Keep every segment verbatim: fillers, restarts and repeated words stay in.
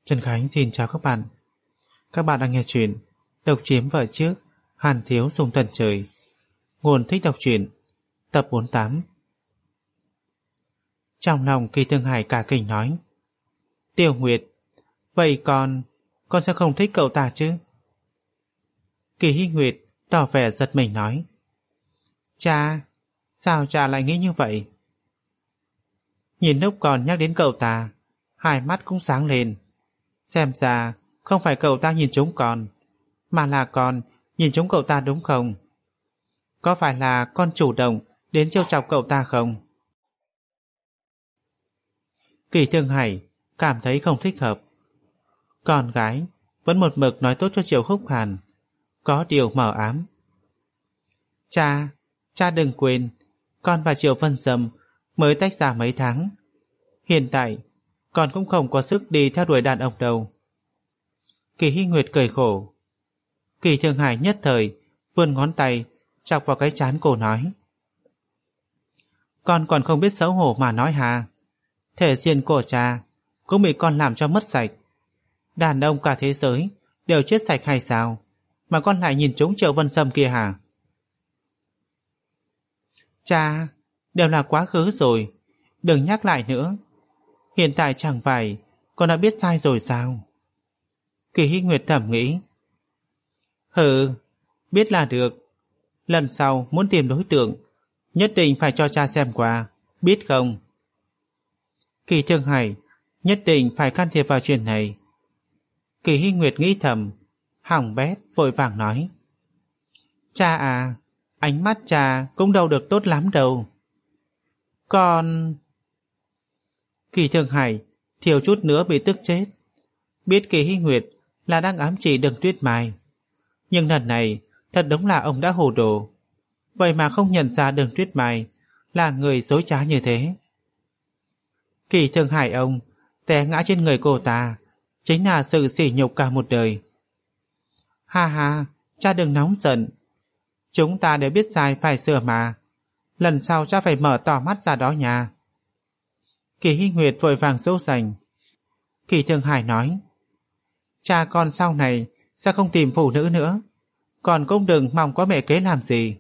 Trần Khánh xin chào các bạn. Các bạn đang nghe chuyện Độc Chiếm Vợ Trước, Hàn Thiếu Sùng Tần Trời. Nguồn thích đọc truyện. Tập bốn mươi tám. Trong lòng Kỳ Thương Hải cả kinh nói: Tiêu Nguyệt, vậy con Con sẽ không thích cậu ta chứ? Kỳ Hy Nguyệt tỏ vẻ giật mình nói: Cha, sao cha lại nghĩ như vậy? Nhìn lúc còn nhắc đến cậu ta, hai mắt cũng sáng lên. Xem ra không phải cậu ta nhìn chúng con, mà là con nhìn chúng cậu ta đúng không? Có phải là con chủ động đến trêu chọc cậu ta không? Kỳ Thương Hải cảm thấy không thích hợp. Con gái vẫn một mực nói tốt cho Triệu Khúc Hàn, có điều mờ ám. Cha, cha đừng quên, con và Triệu Vân Dâm mới tách ra mấy tháng. Hiện tại con cũng không có sức đi theo đuổi đàn ông đâu. Kỳ Hy Nguyệt cười khổ. Kỳ Thương Hải nhất thời vươn ngón tay chọc vào cái trán cô nói: Con còn không biết xấu hổ mà nói hà. Thể diện của cha cũng bị con làm cho mất sạch. Đàn ông cả thế giới đều chết sạch hay sao, mà con lại nhìn trúng Triệu Vân Sâm kia hả? Cha, đều là quá khứ rồi, đừng nhắc lại nữa. Hiện tại chẳng phải con đã biết sai rồi sao? Kỳ Hy Nguyệt thầm nghĩ. Hừ, biết là được. Lần sau muốn tìm đối tượng, nhất định phải cho cha xem qua, biết không? Kỳ Thương Hải nhất định phải can thiệp vào chuyện này. Kỳ Hy Nguyệt nghĩ thầm, hỏng bét vội vàng nói: Cha à, ánh mắt cha cũng đâu được tốt lắm đâu. Con... Kỳ Thương Hải thiếu chút nữa bị tức chết. Biết Kỳ Hy Nguyệt là đang ám chỉ Đường Tuyết Mai, nhưng lần này thật đúng là ông đã hồ đồ. Vậy mà không nhận ra Đường Tuyết Mai là người dối trá như thế. Kỳ Thương Hải ông té ngã trên người cô ta chính là sự sỉ nhục cả một đời. Ha ha, cha đừng nóng giận. Chúng ta đều biết sai phải sửa mà. Lần sau cha phải mở tỏ mắt ra đó nha. Kỳ Hy Nguyệt vội vàng dỗ dành. Kỳ Thương Hải nói: Cha con sau này sẽ không tìm phụ nữ nữa, còn cũng đừng mong có mẹ kế làm gì.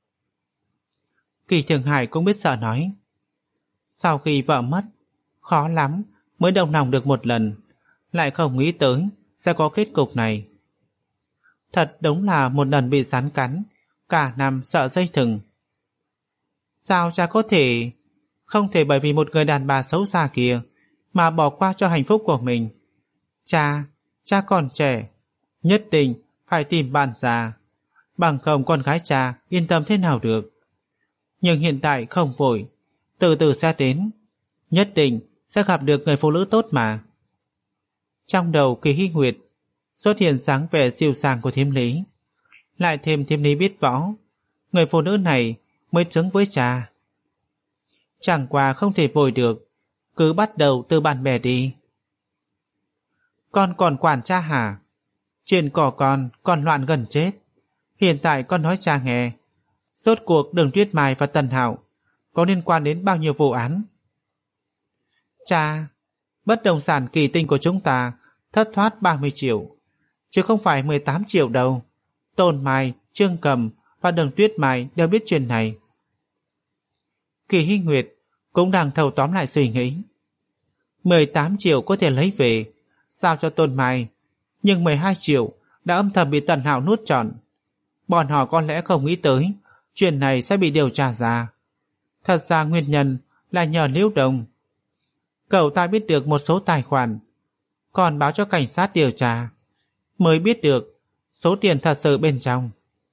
Kỳ Thương Hải cũng biết sợ nói: Sau khi vợ mất, khó lắm mới đồng lòng được một lần, lại không nghĩ tới sẽ có kết cục này. Thật đúng là một lần bị rắn cắn, cả năm sợ dây thừng. Sao cha có thể không thể bởi vì một người đàn bà xấu xa kia mà bỏ qua cho hạnh phúc của mình? Cha, cha còn trẻ, nhất định phải tìm bạn già, bằng không con gái cha yên tâm thế nào được. Nhưng hiện tại không vội, từ từ sẽ đến, nhất định sẽ gặp được người phụ nữ tốt mà. Trong đầu Kỳ Hy Nguyệt xuất hiện sáng vẻ siêu sàng của Thiêm Lý, lại thêm Thiêm Lý biết võ, người phụ nữ này mới xứng với cha. Chẳng qua không thể vội được, cứ bắt đầu từ bạn bè đi. Con còn quản cha hả? Chuyện của con còn loạn gần chết. Hiện tại con nói cha nghe, rốt cuộc Đường Tuyết Mai và Tần Hạo có liên quan đến bao nhiêu vụ án? Cha, bất động sản Kỳ Tinh của chúng ta thất thoát ba mươi triệu, chứ không phải mười tám triệu đâu. Tôn Mai, Trương Cầm và Đường Tuyết Mai đều biết chuyện này. Kỳ Hy Nguyệt cũng đang thâu tóm lại suy nghĩ. mười tám triệu có thể lấy về sao cho Tôn Mai, nhưng mười hai triệu đã âm thầm bị Tần Hạo nuốt trọn. Bọn họ có lẽ không nghĩ tới chuyện này sẽ bị điều tra ra. Thật ra nguyên nhân là nhờ Liễu Đồng. Cậu ta biết được một số tài khoản, còn báo cho cảnh sát điều tra, mới biết được số tiền thật sự bên trong.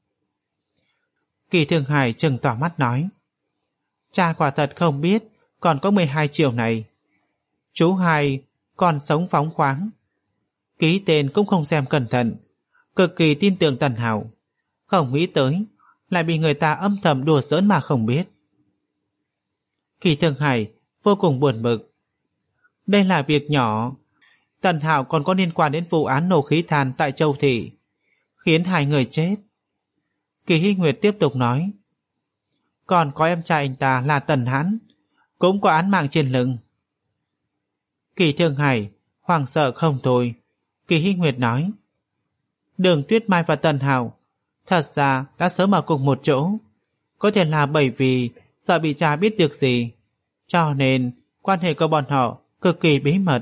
Kỳ Thương Hải trừng tỏ mắt nói: Cha quả thật không biết còn có mười hai triệu này. Chú hai còn sống phóng khoáng, ký tên cũng không xem cẩn thận, cực kỳ tin tưởng Tần Hạo, không nghĩ tới lại bị người ta âm thầm đùa giỡn mà không biết. Kỳ Thương Hải vô cùng buồn bực. Đây là việc nhỏ, Tần Hạo còn có liên quan đến vụ án nổ khí than tại Châu Thị, khiến hai người chết. Kỳ Hy Nguyệt tiếp tục nói: Còn có em trai anh ta là Tần Hãn, cũng có án mạng trên lưng. Kỳ Thương Hải Hoàng sợ không thôi. Kỳ Hy Nguyệt nói, Đường Tuyết Mai và Tần Hạo thật ra đã sớm ở cùng một chỗ. Có thể là bởi vì sợ bị cha biết được gì, cho nên quan hệ của bọn họ cực kỳ bí mật.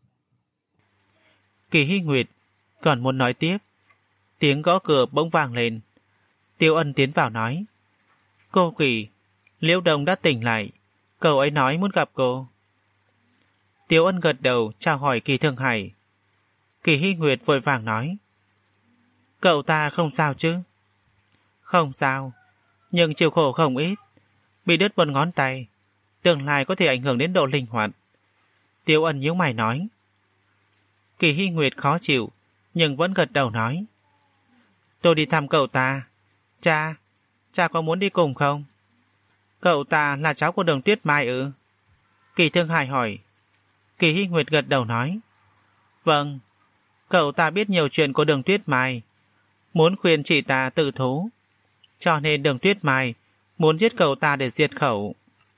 Kỳ Hy Nguyệt còn muốn nói tiếp, tiếng gõ cửa bỗng vang lên. Tiêu Ân tiến vào nói, cô Kỳ, Liễu Đồng đã tỉnh lại, cậu ấy nói muốn gặp cô. Tiêu Ân gật đầu chào hỏi Kỳ Thương Hải. Kỳ Hy Nguyệt vội vàng nói, cậu ta không sao chứ? Không sao, nhưng chịu khổ không ít, bị đứt một ngón tay, tương lai có thể ảnh hưởng đến độ linh hoạt. Tiêu Ân nhíu mày nói. Kỳ Hy Nguyệt khó chịu, nhưng vẫn gật đầu nói, tôi đi thăm cậu ta. Cha, cha có muốn đi cùng không? Cậu ta là cháu của Đường Tuyết Mai ư? Kỳ Thương Hải hỏi. Kỳ Hy Nguyệt gật đầu nói, vâng, cậu ta biết nhiều chuyện của Đường Tuyết Mai, muốn khuyên chị ta tự thú, cho nên Đường Tuyết Mai muốn giết cậu ta để diệt khẩu.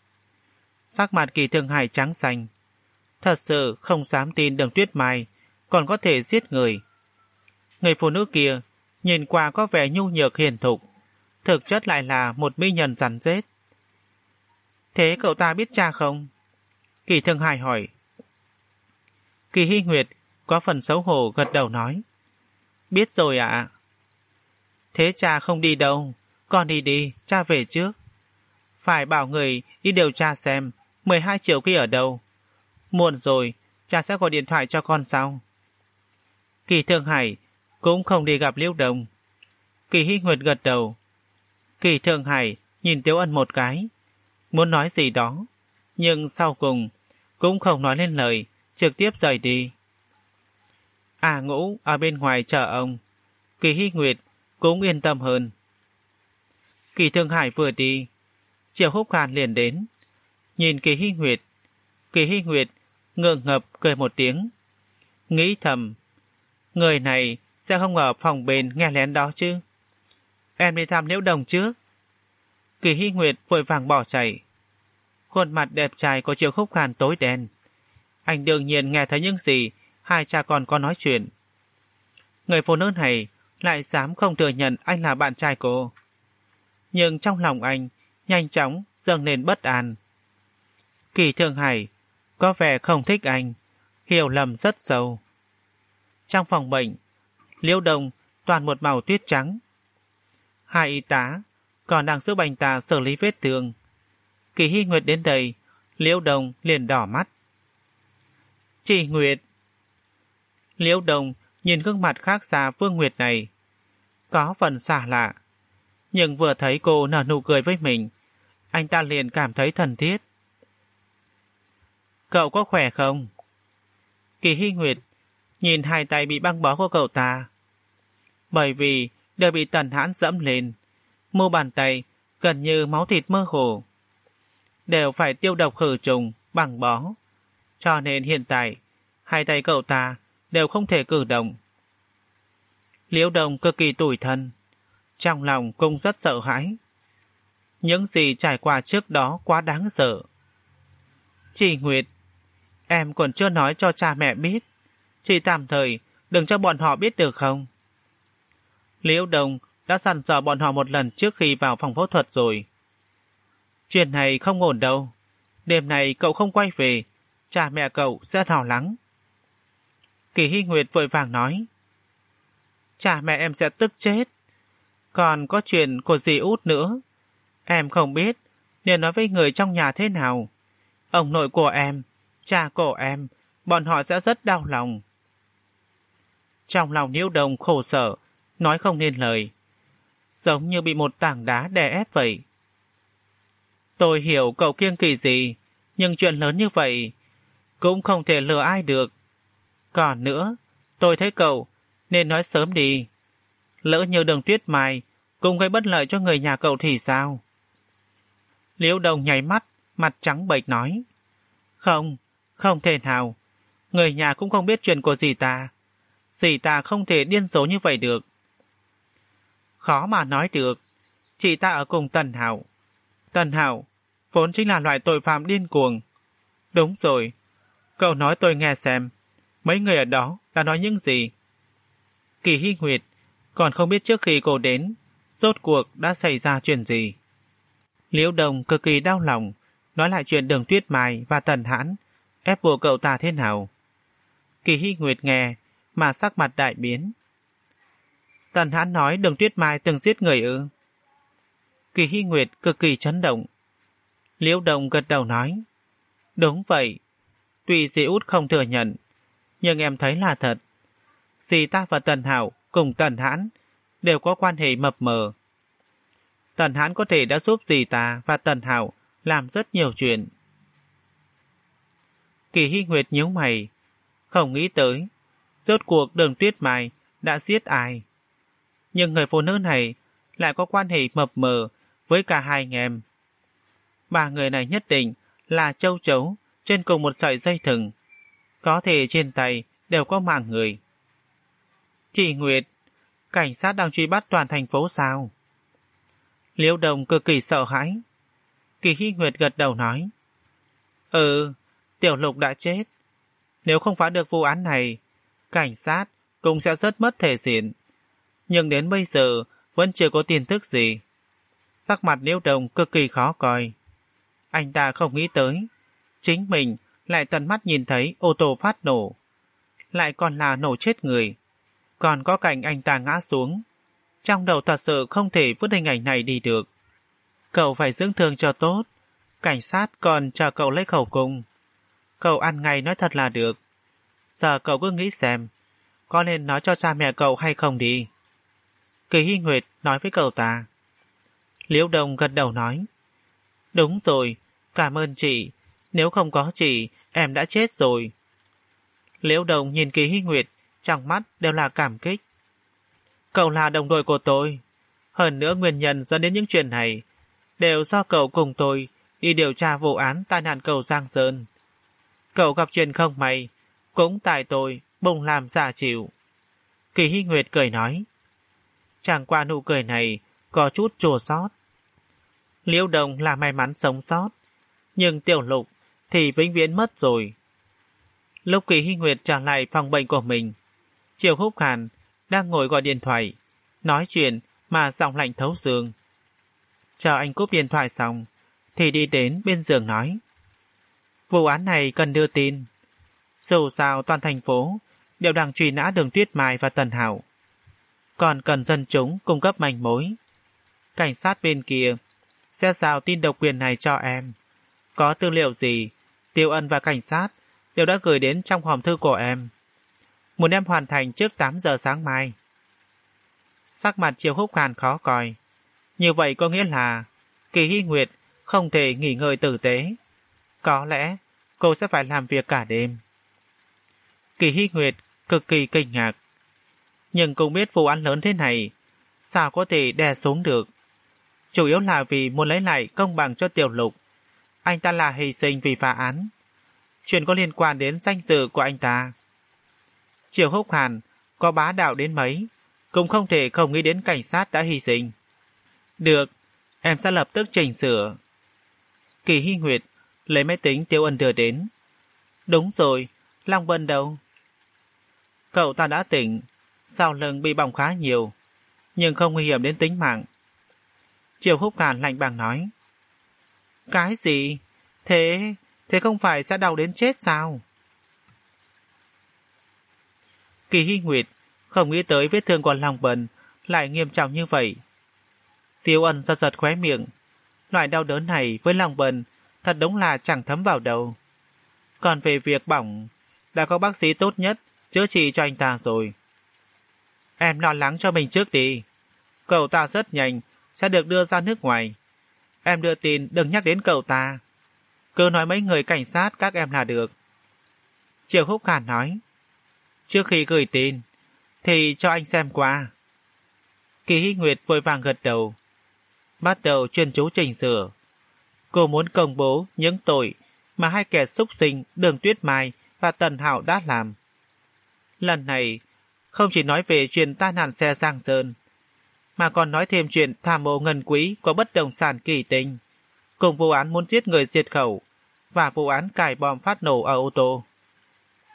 Sắc mặt Kỳ Thương Hải trắng xanh, thật sự không dám tin Đường Tuyết Mai còn có thể giết người. Người phụ nữ kia nhìn qua có vẻ nhu nhược hiền thục, thực chất lại là một mỹ nhân rắn rết. Thế cậu ta biết cha không? Kỳ Thương Hải hỏi. Kỳ Hy Nguyệt có phần xấu hổ gật đầu nói, biết rồi ạ. Thế cha không đi đâu, con đi đi, cha về trước. Phải bảo người đi điều tra xem mười hai triệu kia ở đâu. Muộn rồi, cha sẽ gọi điện thoại cho con sau. Kỳ Thương Hải cũng không đi gặp Liễu Đồng. Kỳ Hy Nguyệt gật đầu. Kỳ Thương Hải nhìn Tiếu Ân một cái, muốn nói gì đó, nhưng sau cùng cũng không nói lên lời, trực tiếp rời đi. À Ngũ ở bên ngoài chờ ông. Kỳ Hy Nguyệt cũng yên tâm hơn. Kỳ Thương Hải vừa đi, Triệu Húc Hàn liền đến, nhìn Kỳ Hy Nguyệt. Kỳ Hy Nguyệt ngượng ngập cười một tiếng, nghĩ thầm, người này sẽ không ở phòng bên nghe lén đó chứ. Em đi thăm Liễu Đồng trước. Kỳ Hy Nguyệt vội vàng bỏ chạy. Khuôn mặt đẹp trai của Triệu Húc Hàn tối đen. Anh đương nhiên nghe thấy những gì hai cha con có nói chuyện. Người phụ nữ này lại dám không thừa nhận anh là bạn trai cô. Nhưng trong lòng anh nhanh chóng dâng lên bất an. Kỳ Thương Hải có vẻ không thích anh, hiểu lầm rất sâu. Trong phòng bệnh, Liễu Đồng toàn một màu tuyết trắng. Hai y tá còn đang giúp anh ta xử lý vết thương. Kỳ Hy Nguyệt đến đây, Liễu Đồng liền đỏ mắt. Chị Nguyệt. Liễu Đồng nhìn gương mặt khác xa Phương Nguyệt này, có phần xa lạ, nhưng vừa thấy cô nở nụ cười với mình, anh ta liền cảm thấy thân thiết. Cậu có khỏe không? Kỳ Hy Nguyệt nhìn hai tay bị băng bó của cậu ta, bởi vì đều bị Tần Hãn dẫm lên, mu bàn tay gần như máu thịt mơ hồ, đều phải tiêu độc khử trùng băng bó, cho nên hiện tại hai tay cậu ta đều không thể cử động. Liễu Đồng cực kỳ tủi thân, trong lòng cũng rất sợ hãi. Những gì trải qua trước đó quá đáng sợ. Chị Nguyệt, em còn chưa nói cho cha mẹ biết, chị tạm thời đừng cho bọn họ biết được không? Liễu Đồng đã dặn dò bọn họ một lần trước khi vào phòng phẫu thuật rồi. Chuyện này không ổn đâu, đêm này cậu không quay về, cha mẹ cậu sẽ lo lắng. Kỳ Hy Nguyệt vội vàng nói, cha mẹ em sẽ tức chết. Còn có chuyện của dì Út nữa, em không biết nên nói với người trong nhà thế nào. Ông nội của em, cha của em, bọn họ sẽ rất đau lòng. Trong lòng Liễu Đồng khổ sở, nói không nên lời, giống như bị một tảng đá đè ép vậy. Tôi hiểu cậu kiêng kỵ gì, nhưng chuyện lớn như vậy cũng không thể lừa ai được. Còn nữa, tôi thấy cậu nên nói sớm đi. Lỡ như Đường Tuyết Mai cũng gây bất lợi cho người nhà cậu thì sao? Liễu Đồng nháy mắt, mặt trắng bệch nói, không, không thể nào. Người nhà cũng không biết chuyện của dì ta. Dì ta không thể điên rồ như vậy được. Khó mà nói được. Chị ta ở cùng Tần Hạo. Tần Hạo vốn chính là loại tội phạm điên cuồng. Đúng rồi, cậu nói tôi nghe xem. Mấy người ở đó đã nói những gì? Kỳ Hy Nguyệt còn không biết trước khi cô đến, rốt cuộc đã xảy ra chuyện gì. Liễu Đồng cực kỳ đau lòng, nói lại chuyện Đường Tuyết Mai và Tần Hãn ép buộc cậu ta thế nào. Kỳ Hy Nguyệt nghe mà sắc mặt đại biến. Tần Hãn nói Đường Tuyết Mai từng giết người ư? Kỳ Hy Nguyệt cực kỳ chấn động. Liễu Đồng gật đầu nói, đúng vậy. Tuy dì út không thừa nhận, nhưng em thấy là thật. Dì ta và Tần Hảo cùng Tần Hãn đều có quan hệ mập mờ. Tần Hãn có thể đã giúp dì ta và Tần Hảo làm rất nhiều chuyện. Kỳ Hy Nguyệt nhíu mày, không nghĩ tới rốt cuộc Đường Tuyết Mai đã giết ai. Nhưng người phụ nữ này lại có quan hệ mập mờ với cả hai anh em. Ba người này nhất định là châu chấu trên cùng một sợi dây thừng, có thể trên tay đều có mạng người. Chị Nguyệt, cảnh sát đang truy bắt toàn thành phố sao? Liễu Đồng cực kỳ sợ hãi. Kỳ Hy Nguyệt gật đầu nói, ừ, Tiểu Lục đã chết. Nếu không phá được vụ án này, cảnh sát cũng sẽ rất mất thể diện. Nhưng đến bây giờ vẫn chưa có tin tức gì. Sắc mặt Liễu Đồng cực kỳ khó coi. Anh ta không nghĩ tới chính mình lại tận mắt nhìn thấy ô tô phát nổ, lại còn là nổ chết người, còn có cảnh anh ta ngã xuống. Trong đầu thật sự không thể vứt hình ảnh này đi được. Cậu phải dưỡng thương cho tốt. Cảnh sát còn chờ cậu lấy khẩu cung. Cậu ăn ngay nói thật là được. Giờ cậu cứ nghĩ xem có nên nói cho cha mẹ cậu hay không đi. Kỳ Hy Nguyệt nói với cậu ta. Liễu Đồng gật đầu nói, đúng rồi, cảm ơn chị. Nếu không có chị, em đã chết rồi. Liễu Đồng nhìn Kỳ Hy Nguyệt, trong mắt đều là cảm kích. Cậu là đồng đội của tôi. Hơn nữa nguyên nhân dẫn đến những chuyện này đều do cậu cùng tôi đi điều tra vụ án tai nạn cầu Giang Sơn. Cậu gặp chuyện không may, cũng tại tôi bùng làm giả chịu. Kỳ Hy Nguyệt cười nói. Chẳng qua nụ cười này có chút chua xót. Liễu Đồng là may mắn sống sót, nhưng Tiểu Lục thì vĩnh viễn mất rồi. Lúc Kỳ Hy Nguyệt trở lại phòng bệnh của mình, Triệu Húc Hàn đang ngồi gọi điện thoại, nói chuyện mà giọng lạnh thấu xương. Chờ anh cúp điện thoại xong, thì đi đến bên giường nói. Vụ án này cần đưa tin. Dù sao toàn thành phố đều đang truy nã Đường Tuyết Mai và Tần Hảo. Còn cần dân chúng cung cấp manh mối. Cảnh sát bên kia sẽ giao tin độc quyền này cho em. Có tư liệu gì, Tiêu Ân và cảnh sát đều đã gửi đến trong hòm thư của em. Muốn em hoàn thành trước tám giờ sáng mai. Sắc mặt Triệu Húc Hàn khó coi. Như vậy có nghĩa là Kỳ Hy Nguyệt không thể nghỉ ngơi tử tế. Có lẽ cô sẽ phải làm việc cả đêm. Kỳ Hy Nguyệt cực kỳ kinh ngạc. Nhưng cũng biết vụ án lớn thế này sao có thể đè xuống được. Chủ yếu là vì muốn lấy lại công bằng cho Tiểu Lục. Anh ta là hy sinh vì phá án. Chuyện có liên quan đến danh dự của anh ta. Triệu Húc Hàn có bá đạo đến mấy cũng không thể không nghĩ đến cảnh sát đã hy sinh. Được, em sẽ lập tức chỉnh sửa. Kỳ Hy Nguyệt lấy máy tính Tiêu Ân đưa đến. Đúng rồi, Long Vân đâu? Cậu ta đã tỉnh, sau lưng bị bỏng khá nhiều, nhưng không nguy hiểm đến tính mạng. Triệu Húc Hàn lạnh bàng nói. Cái gì? Thế, thế không phải sẽ đau đến chết sao? Kỳ Hy Nguyệt không nghĩ tới vết thương của Long Vân lại nghiêm trọng như vậy. Tiêu Ân giật giật khóe miệng. Loại đau đớn này với Long Vân thật đúng là chẳng thấm vào đầu. Còn về việc bỏng, đã có bác sĩ tốt nhất chữa trị cho anh ta rồi. Em lo lắng cho mình trước đi. Cậu ta rất nhanh sẽ được đưa ra nước ngoài. Em đưa tin đừng nhắc đến cậu ta. Cứ nói mấy người cảnh sát các em là được. Triệu Húc Hàn nói. Trước khi gửi tin thì cho anh xem qua. Kỳ Hy Nguyệt vội vàng gật đầu, bắt đầu chuyên chú chỉnh sửa. Cô muốn công bố những tội mà hai kẻ xúc sinh Đường Tuyết Mai và Tần Hảo đã làm. Lần này không chỉ nói về chuyện tai nạn xe Giang Sơn, mà còn nói thêm chuyện tham mô ngân quỹ của bất động sản Kỳ Tinh, cùng vụ án muốn giết người diệt khẩu và vụ án cài bom phát nổ ở ô tô.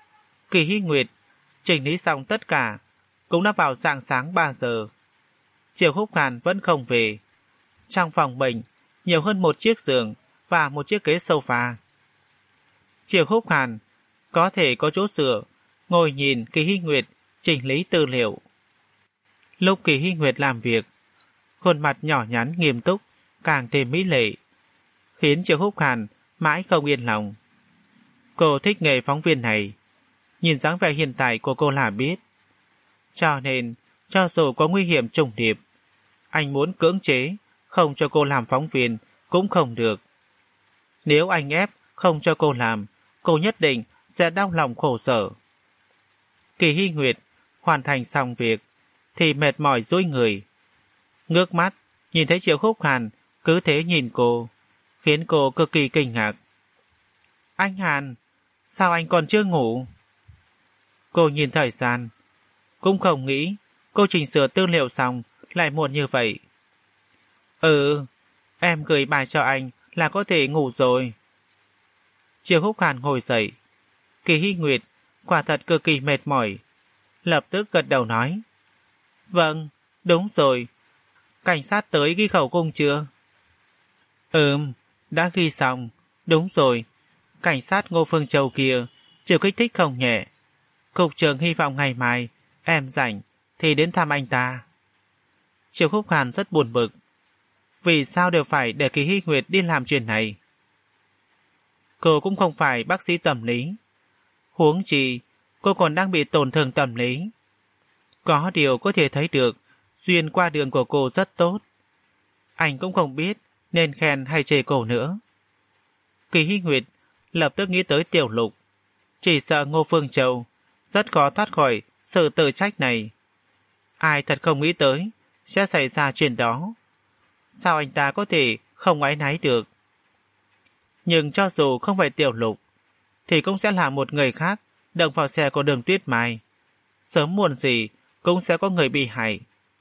Kỳ Hy Nguyệt chỉnh lý xong tất cả, cũng đã vào rạng sáng ba giờ. Triệu Húc Hàn vẫn không về. Trong phòng bệnh nhiều hơn một chiếc giường và một chiếc ghế sofa. Triệu Húc Hàn có thể có chỗ sửa, ngồi nhìn Kỳ Hy Nguyệt chỉnh lý tư liệu. Lúc Kỳ Hy Nguyệt làm việc, khuôn mặt nhỏ nhắn nghiêm túc càng thêm mỹ lệ, khiến Triệu Húc Hàn mãi không yên lòng. Cô thích nghề phóng viên này, nhìn dáng vẻ hiện tại của cô là biết. Cho nên, cho dù có nguy hiểm trùng điệp, anh muốn cưỡng chế không cho cô làm phóng viên cũng không được. Nếu anh ép không cho cô làm, cô nhất định sẽ đau lòng khổ sở. Kỳ Hy Nguyệt hoàn thành xong việc thì mệt mỏi duỗi người, ngước mắt nhìn thấy Triệu Húc Hàn cứ thế nhìn cô, khiến cô cực kỳ kinh ngạc. Anh Hàn, sao anh còn chưa ngủ? Cô nhìn thời gian, cũng không nghĩ cô chỉnh sửa tư liệu xong lại muộn như vậy. Ừ, em gửi bài cho anh là có thể ngủ rồi. Triệu Húc Hàn ngồi dậy. Kỳ Hy Nguyệt quả thật cực kỳ mệt mỏi, lập tức gật đầu nói. Vâng, đúng rồi. Cảnh sát tới ghi khẩu cung chưa? Ừm, đã ghi xong. Đúng rồi, cảnh sát Ngô Phương Châu kia chịu kích thích không nhẹ. Cục trưởng hy vọng ngày mai em rảnh thì đến thăm anh ta. Triệu Húc Hàn rất buồn bực. Vì sao đều phải để Kỳ Hy Nguyệt đi làm chuyện này? Cô cũng không phải bác sĩ tâm lý. Huống chi, cô còn đang bị tổn thương tâm lý. Có điều có thể thấy được, duyên qua đường của cô rất tốt. Anh cũng không biết nên khen hay chê cô nữa. Kỳ Hy Nguyệt lập tức nghĩ tới Tiểu Lục. Chỉ sợ Ngô Phương Châu rất khó thoát khỏi sự tự trách này. Ai thật không nghĩ tới sẽ xảy ra chuyện đó. Sao anh ta có thể không áy náy được? Nhưng cho dù không phải Tiểu Lục thì cũng sẽ là một người khác động vào xe của Đường Tuyết Mai. Sớm muộn gì cũng sẽ có người bị hại.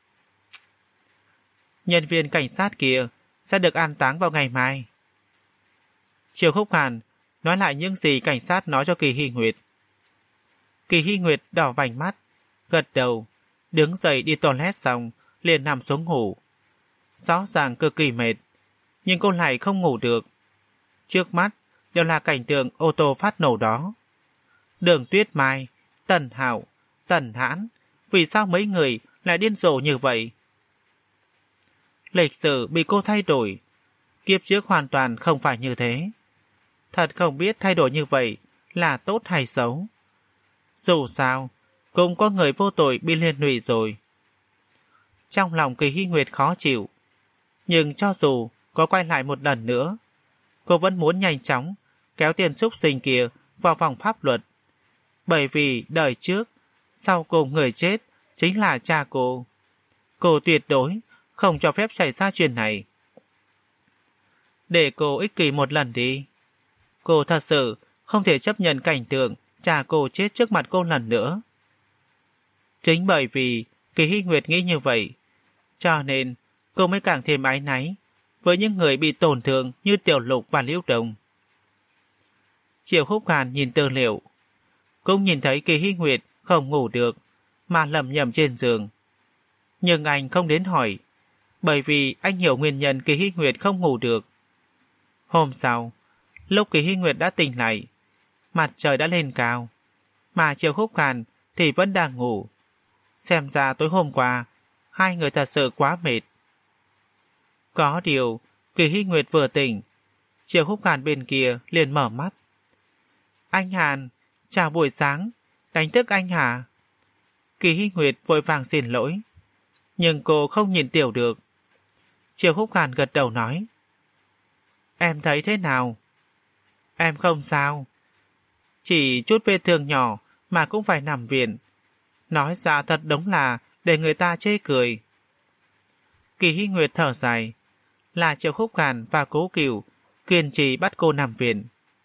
Nhân viên cảnh sát kia sẽ được an táng vào ngày mai. Triệu Húc Hàn nói lại những gì cảnh sát nói cho Kỳ Hy Nguyệt. Kỳ Hy Nguyệt đỏ vành mắt, gật đầu, đứng dậy đi toilet xong liền nằm xuống ngủ. Rõ ràng cực kỳ mệt, nhưng cô lại không ngủ được. Trước mắt đều là cảnh tượng ô tô phát nổ đó. Đường Tuyết Mai, Tần Hạo, Tần Hãn, vì sao mấy người lại điên rồ như vậy? Lịch sử bị cô thay đổi, kiếp trước hoàn toàn không phải như thế. Thật không biết thay đổi như vậy là tốt hay xấu. Dù sao, cũng có người vô tội bị liên lụy rồi. Trong lòng Kỳ Hy Nguyệt khó chịu, nhưng cho dù có quay lại một lần nữa, cô vẫn muốn nhanh chóng kéo tiền súc sinh kia vào vòng pháp luật. Bởi vì đời trước, sau cùng người chết chính là cha cô. Cô tuyệt đối không cho phép xảy ra chuyện này. Để cô ích kỷ một lần đi. Cô thật sự không thể chấp nhận cảnh tượng cha cô chết trước mặt cô lần nữa. Chính bởi vì Kỳ Hy Nguyệt nghĩ như vậy, cho nên cô mới càng thêm áy náy với những người bị tổn thương như Tiểu Lục và Liễu Đồng. Triệu Húc Hàn nhìn tư liệu, cũng nhìn thấy Kỳ Hy Nguyệt không ngủ được mà lầm nhầm trên giường. Nhưng anh không đến hỏi, bởi vì anh hiểu nguyên nhân Kỳ Hy Nguyệt không ngủ được. Hôm sau, lúc Kỳ Hy Nguyệt đã tỉnh lại, mặt trời đã lên cao, mà Triệu Húc Hàn thì vẫn đang ngủ. Xem ra tối hôm qua, hai người thật sự quá mệt. Có điều, Kỳ Hy Nguyệt vừa tỉnh, Triệu Húc Hàn bên kia liền mở mắt. Anh Hàn, chào buổi sáng, đánh thức anh hả? Kỳ Hy Nguyệt vội vàng xin lỗi, nhưng cô không nhìn Tiểu được. Triệu Húc Hàn gật đầu nói. Em thấy thế nào? Em không sao. Chỉ chút vết thương nhỏ mà cũng phải nằm viện. Nói ra thật đúng là để người ta chê cười. Kỳ Hy Nguyệt thở dài, là Triệu Húc Hàn và Cố Cửu kiên trì bắt cô nằm viện.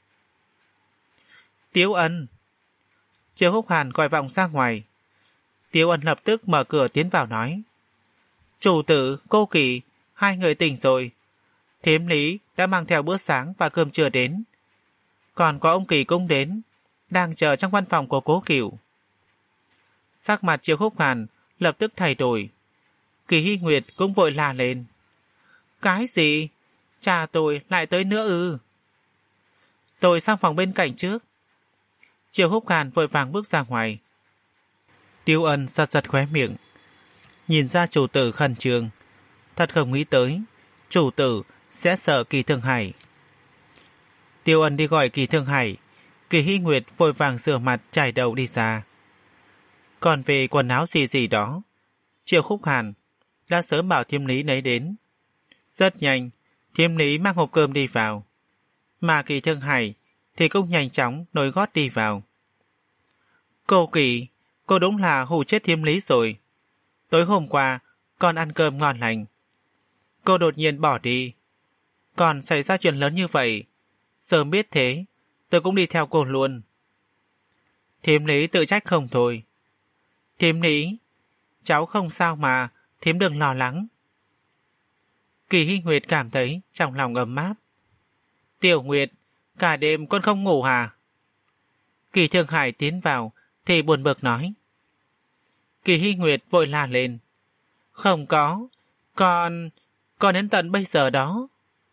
Tiếu Ân. Triệu Húc Hàn gọi vọng ra ngoài. Tiếu Ân lập tức mở cửa tiến vào nói. Chủ tử, cô Kỳ, hai người tỉnh rồi. Thím Lý đã mang theo bữa sáng và cơm trưa đến. Còn có ông Kỳ cũng đến. đang chờ trong văn phòng của Cố Cửu. Sắc mặt Triệu Khúc Hàn lập tức thay đổi. Kỳ Hy Nguyệt cũng vội la lên. Cái gì? Cha tôi lại tới nữa ư? Tôi sang phòng bên cạnh trước. Triệu Khúc Hàn vội vàng bước ra ngoài. Tiêu Ân giật giật khóe miệng, nhìn ra chủ tử khẩn trương, thật không nghĩ tới chủ tử sẽ sợ Kỳ Thương Hải. Tiêu Ân đi gọi Kỳ Thương Hải, Kỳ Hy Nguyệt vội vàng rửa mặt chải đầu đi ra. Còn về quần áo gì gì đó, Triệu Khúc Hàn đã sớm bảo Thiêm Lý lấy đến. Rất nhanh, Thiêm Lý mang hộp cơm đi vào, mà Kỳ Thương Hải thì cũng nhanh chóng nối gót đi vào. Cô Kỳ, cô đúng là hù chết Thiêm Lý rồi. Tối hôm qua còn ăn cơm ngon lành, cô đột nhiên bỏ đi, còn xảy ra chuyện lớn như vậy. Sớm biết thế, tôi cũng đi theo cô luôn. Thiêm Lý tự trách không thôi. Thiêm Lý, cháu không sao mà, thím đừng lo lắng. Kỳ Hy Nguyệt cảm thấy trong lòng ấm áp. Tiểu Nguyệt, cả đêm con không ngủ hả? Kỳ Thương Hải tiến vào thì buồn bực nói. Kỳ Hy Nguyệt vội la lên. Không có, con... con đến tận bây giờ đó.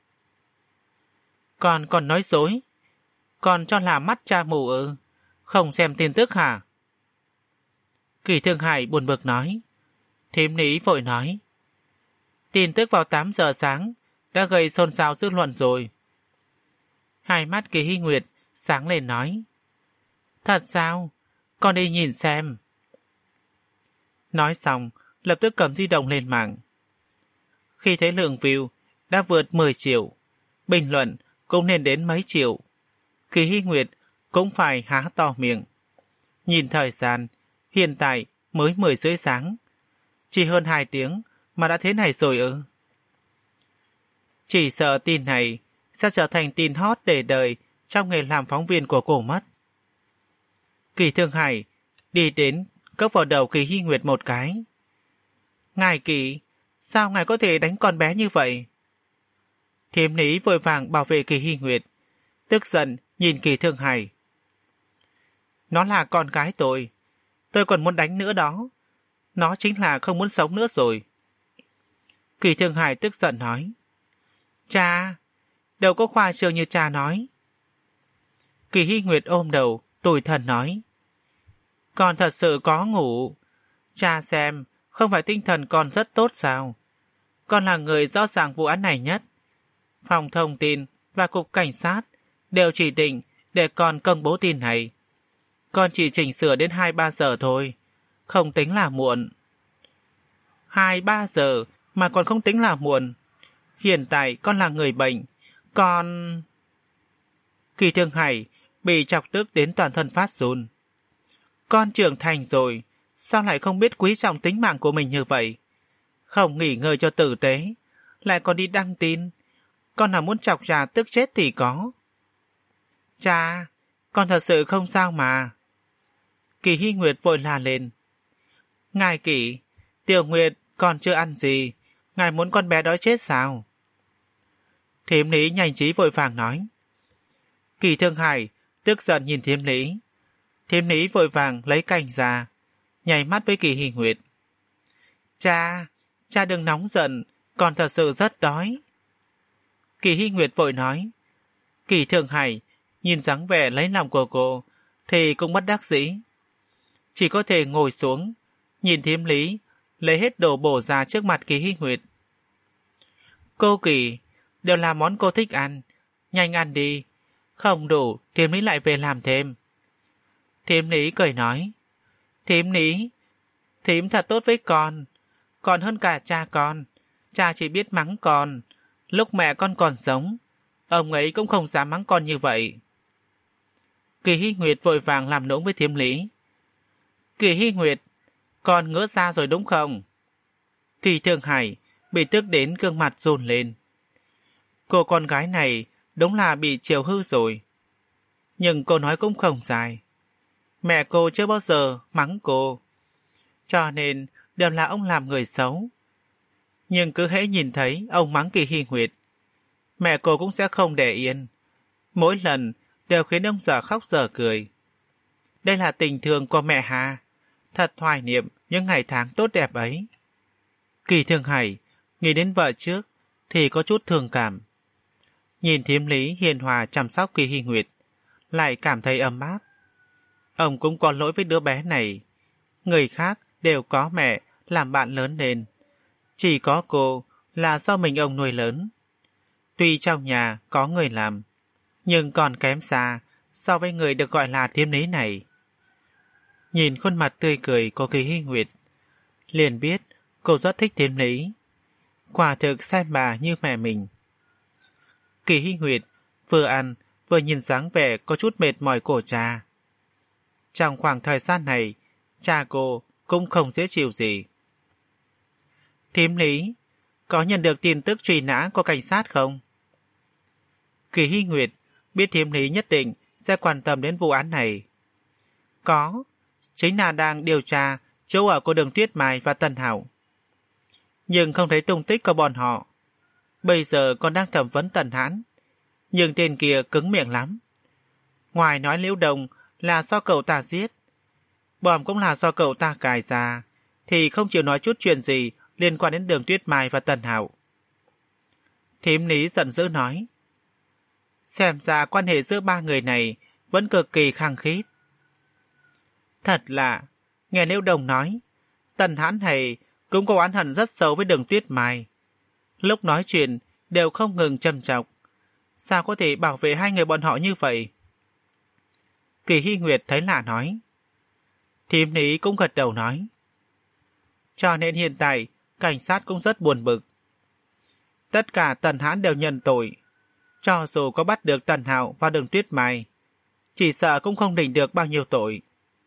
Con còn nói dối. Con cho là mắt cha mù ư? Không xem tin tức hả? Kỳ Thương Hải buồn bực nói. Thím Lý vội nói. Tin tức vào tám giờ sáng đã gây xôn xao dư luận rồi. Hai mắt Kỳ Hy Nguyệt sáng lên nói. Thật sao? Con đi nhìn xem. Nói xong, lập tức cầm di động lên mạng. Khi thấy lượng view đã vượt mười triệu, bình luận cũng nên đến mấy triệu, Kỳ Hy Nguyệt cũng phải há to miệng. Nhìn thời gian, hiện tại mới mười rưỡi sáng. Chỉ hơn hai tiếng mà đã thế này rồi ư? Chỉ sợ tin này sẽ trở thành tin hot để đời trong nghề làm phóng viên của cô mất. Kỳ Thương Hải đi đến cốc vào đầu Kỳ Hy Nguyệt một cái. Ngài Kỳ, sao ngài có thể đánh con bé như vậy? Thiếm Lý vội vàng bảo vệ Kỳ Hy Nguyệt, tức giận nhìn Kỳ Thương Hải. Nó là con gái tôi, tôi còn muốn đánh nữa đó. Nó chính là không muốn sống nữa rồi. Kỳ Thương Hải tức giận nói. Cha, đâu có khoa trương như cha nói. Kỳ Hy Nguyệt ôm đầu, tủi thân nói. Con thật sự có ngủ. Cha xem, không phải tinh thần con rất tốt sao? Con là người rõ ràng vụ án này nhất. Phòng thông tin và cục cảnh sát đều chỉ định để con công bố tin này. Con chỉ chỉnh sửa đến hai ba giờ thôi, không tính là muộn. Hai ba giờ mà còn không tính là muộn. Hiện tại con là người bệnh, con... Kỳ Thương Hải bị chọc tức đến toàn thân phát run. Con trưởng thành rồi, sao lại không biết quý trọng tính mạng của mình như vậy? Không nghỉ ngơi cho tử tế, lại còn đi đăng tin. Con là muốn chọc ra tức chết thì có. Cha, con thật sự không sao mà. Kỳ Hy Nguyệt vội la lên. Ngài Kỳ, Tiểu Nguyệt còn chưa ăn gì, ngài muốn con bé đói chết sao? Thiếm Lý nhanh trí vội vàng nói. Kỳ Thương Hải tức giận nhìn Thiếm Lý. Thiếm Lý vội vàng lấy cành ra, nhảy mắt với Kỳ Hy Nguyệt. Cha, cha đừng nóng giận, con thật sự rất đói. Kỳ Hy Nguyệt vội nói. Kỳ Thương Hải nhìn dáng vẻ lấy lòng của cô thì cũng bất đắc dĩ, chỉ có thể ngồi xuống nhìn Thiếm Lý lấy hết đồ bổ ra trước mặt Kỳ Hy Nguyệt. Cô Kỳ, đều là món cô thích ăn, nhanh ăn đi, không đủ Thiếm Lý lại về làm thêm. Thiếm Lý cười nói. Thiếm Lý, thím thật tốt với con, còn hơn cả cha con. Cha chỉ biết mắng con, lúc mẹ con còn sống, ông ấy cũng không dám mắng con như vậy. Kỳ Hy Nguyệt vội vàng làm nũng với Thiếm Lý. Kỳ Hy Nguyệt, con ngỡ ra rồi đúng không? Kỳ Thương Hải bị tức đến gương mặt run lên. Cô con gái này đúng là bị chiều hư rồi. Nhưng cô nói cũng không dài. Mẹ cô chưa bao giờ mắng cô, cho nên đều là ông làm người xấu. Nhưng cứ hễ nhìn thấy ông mắng Kỳ Hy Nguyệt, mẹ cô cũng sẽ không để yên. Mỗi lần đều khiến ông giờ khóc giờ cười. đây là tình thương của mẹ Hà. Thật hoài niệm những ngày tháng tốt đẹp ấy. Kỳ Thương Hải nghĩ đến vợ trước thì có chút thương cảm. Nhìn thím Lý hiền hòa chăm sóc Kỳ Hy Nguyệt, lại cảm thấy ấm áp. Ông cũng có lỗi với đứa bé này. Người khác đều có mẹ làm bạn lớn lên, chỉ có cô là do mình ông nuôi lớn. Tuy trong nhà có người làm, nhưng còn kém xa so với người được gọi là thím Lý này. Nhìn khuôn mặt tươi cười của Kỳ Hy Nguyệt, liền biết cô rất thích thím Lý. Quả thực xem bà như mẹ mình. Kỳ Hy Nguyệt vừa ăn vừa nhìn dáng vẻ có chút mệt mỏi của cha. Trong khoảng thời gian này, cha cô cũng không dễ chịu gì. Thím Lý, có nhận được tin tức truy nã của cảnh sát không? Kỳ Hy Nguyệt biết thím Lý nhất định sẽ quan tâm đến vụ án này. Có, chính là đang điều tra chỗ ở của Đường Tuyết Mai và Tần Hảo. Nhưng không thấy tung tích của bọn họ. Bây giờ còn đang thẩm vấn Tần Hãn, nhưng tên kia cứng miệng lắm. Ngoài nói Liễu Đồng là do cậu ta giết, bom cũng là do cậu ta cài ra, thì không chịu nói chút chuyện gì liên quan đến Đường Tuyết Mai và Tần Hảo. Thím Lý giận dữ nói, xem ra quan hệ giữa ba người này vẫn cực kỳ khăng khít. Thật lạ, nghe Liễu Đồng nói, Tần Hãn này cũng có oán hận rất sâu với Đường Tuyết Mai. Lúc nói chuyện đều không ngừng châm chọc. Sao có thể bảo vệ hai người bọn họ như vậy? Kỳ Hy Nguyệt thấy lạ nói. Thím Lý cũng gật đầu nói. Cho nên hiện tại cảnh sát cũng rất buồn bực. Tất cả Tần Hãn đều nhận tội. Cho dù có bắt được Tần Hạo và Đường Tuyết Mai, chỉ sợ cũng không định được bao nhiêu tội.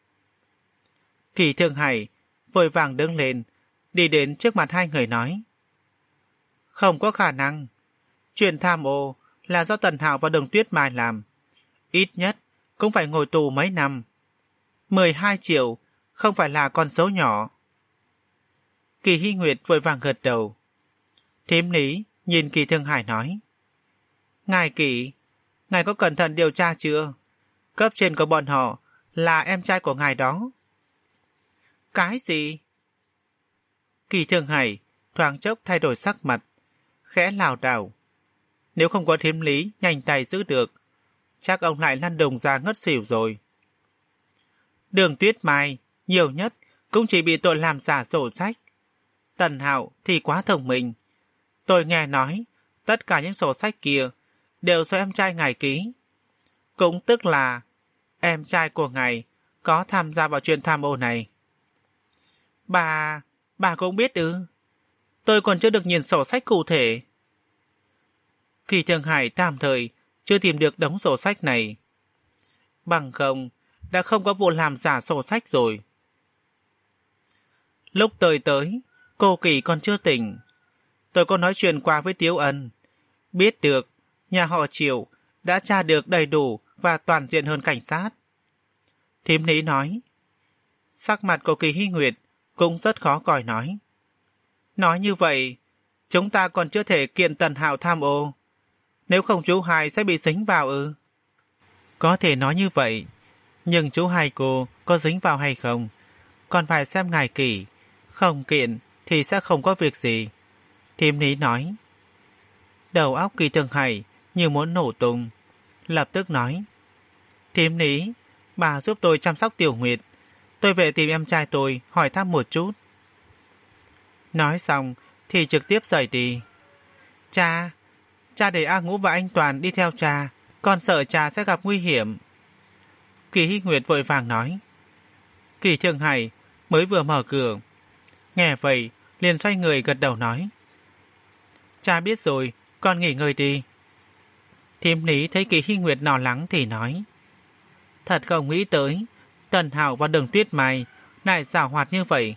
Kỳ Thương Hải vội vàng đứng lên, đi đến trước mặt hai người nói. Không có khả năng. Chuyện tham ô là do Tần Hạo và Đường Tuyết Mai làm. Ít nhất cũng phải ngồi tù mấy năm. mười hai triệu không phải là con số nhỏ. Kỳ Hy Nguyệt vội vàng gật đầu. Thím Lý nhìn Kỳ Thương Hải nói. Ngài Kỳ, ngài có cẩn thận điều tra chưa? Cấp trên của bọn họ là em trai của ngài đó. Cái gì? Kỳ Thương Hải thoáng chốc thay đổi sắc mặt, khẽ lảo đảo. Nếu không có thím Lý nhanh tay giữ được, chắc ông lại lăn đùng ra ngất xỉu rồi. Đường Tuyết Mai nhiều nhất cũng chỉ bị tội làm giả sổ sách. Tần Hạo thì quá thông minh. Tôi nghe nói tất cả những sổ sách kia đều do em trai ngài ký. Cũng tức là em trai của ngài có tham gia vào chuyện tham ô này. Bà... bà cũng biết ư? Tôi còn chưa được nhìn sổ sách cụ thể. Kỳ Thương Hải tạm thời chưa tìm được đống sổ sách này. Bằng không, đã không có vụ làm giả sổ sách rồi. Lúc tôi tới, cô Kỳ còn chưa tỉnh. Tôi có nói chuyện qua với Tiếu Ân. Biết được, nhà họ Triệu đã tra được đầy đủ và toàn diện hơn cảnh sát. Thím Lý nói. Sắc mặt của Kỳ Hy Nguyệt cũng rất khó coi nói. Nói như vậy, chúng ta còn chưa thể kiện Tần Hạo tham ô. Nếu không chú hai sẽ bị dính vào ư? Có thể nói như vậy, nhưng chú hai cô có dính vào hay không, còn phải xem ngài Kỳ. Không kiện thì sẽ không có việc gì. Thím Lý nói. Đầu óc Kỳ Thương Hải như muốn nổ tung, lập tức nói. Thím Lý, bà giúp tôi chăm sóc Tiểu Nguyệt. Tôi về tìm em trai tôi hỏi thăm một chút. Nói xong thì trực tiếp rời đi. Cha, cha để A Ngũ và anh Toàn đi theo cha, con sợ cha sẽ gặp nguy hiểm. Kỳ Hy Nguyệt vội vàng nói. Kỳ Thương Hải mới vừa mở cửa, nghe vậy liền xoay người gật đầu nói. Cha biết rồi, con nghỉ ngơi đi. Thím Lý thấy Kỳ Hy Nguyệt lo lắng thì nói. Thật không nghĩ tới Tần Hạo và Đường Tuyết Mai lại giảo hoạt như vậy.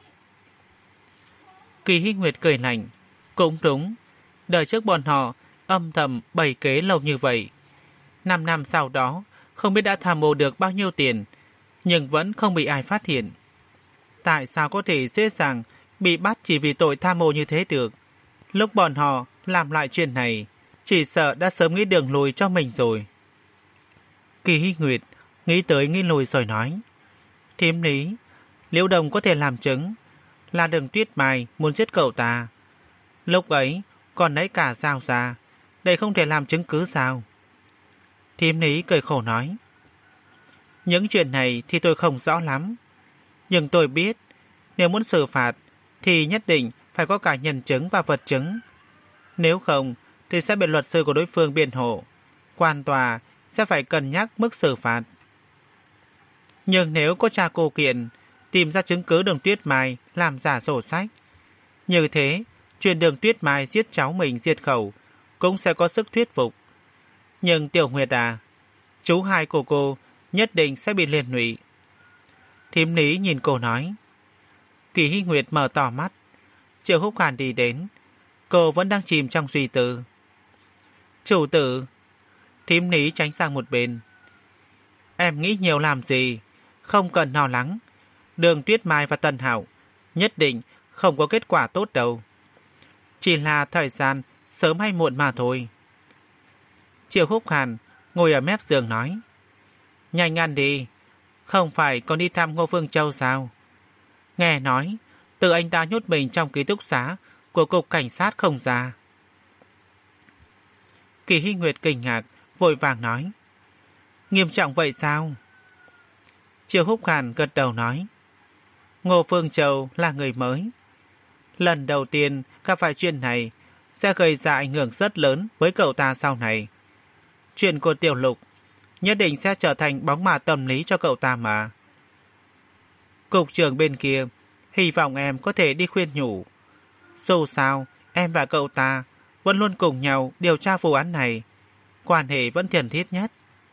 Kỳ Hy Nguyệt cười lạnh. Cũng đúng, đời trước bọn họ âm thầm bày kế lâu như vậy. Năm năm sau đó không biết đã tham ô được bao nhiêu tiền, nhưng vẫn không bị ai phát hiện. Tại sao có thể dễ dàng bị bắt chỉ vì tội tham ô như thế được? Lúc bọn họ làm lại chuyện này, chỉ sợ đã sớm nghĩ đường lùi cho mình rồi. Kỳ Hy Nguyệt nghĩ tới nghĩ lùi rồi nói. Thím lý, Liễu Đồng có thể làm chứng là Đường Tuyết Mai muốn giết cậu ta. Lúc ấy còn lấy cả dao ra, đây không thể làm chứng cứ sao? Thím lý cười khổ nói. Những chuyện này thì tôi không rõ lắm, nhưng tôi biết nếu muốn xử phạt thì nhất định phải có cả nhân chứng và vật chứng. Nếu không thì sẽ bị luật sư của đối phương biện hộ, quan tòa sẽ phải cân nhắc mức xử phạt. Nhưng nếu có tra cô kiện tìm ra chứng cứ Đường Tuyết Mai làm giả sổ sách, như thế chuyện Đường Tuyết Mai giết cháu mình diệt khẩu cũng sẽ có sức thuyết phục. Nhưng Tiểu Nguyệt à, chú hai của cô nhất định sẽ bị liên lụy. Thím lý nhìn cô nói. Kỳ Hy Nguyệt mở to mắt. Triệu Húc Hàn đi đến. Cô vẫn đang chìm trong suy tư. Chủ tử. Thím lý tránh sang một bên. Em nghĩ nhiều làm gì, không cần lo lắng. Đường Tuyết Mai và Tân Hạo nhất định không có kết quả tốt đâu. Chỉ là thời gian sớm hay muộn mà thôi. Triệu Húc Hàn ngồi ở mép giường nói. Nhanh ăn đi, không phải còn đi thăm Ngô Phương Châu sao? Nghe nói tự anh ta nhốt mình trong ký túc xá của cục cảnh sát không ra. Kỳ Hy Nguyệt kinh ngạc vội vàng nói. Nghiêm trọng vậy sao? Triệu Húc Hàn gật đầu nói. Ngô Phương Châu là người mới, lần đầu tiên gặp phải chuyện này sẽ gây ra ảnh hưởng rất lớn với cậu ta sau này. Chuyện của Tiểu Lục nhất định sẽ trở thành bóng ma tâm lý cho cậu ta mà. Cục trưởng bên kia hy vọng em có thể đi khuyên nhủ. Dù sao em và cậu ta vẫn luôn cùng nhau điều tra vụ án này, quan hệ vẫn thân thiết nhất.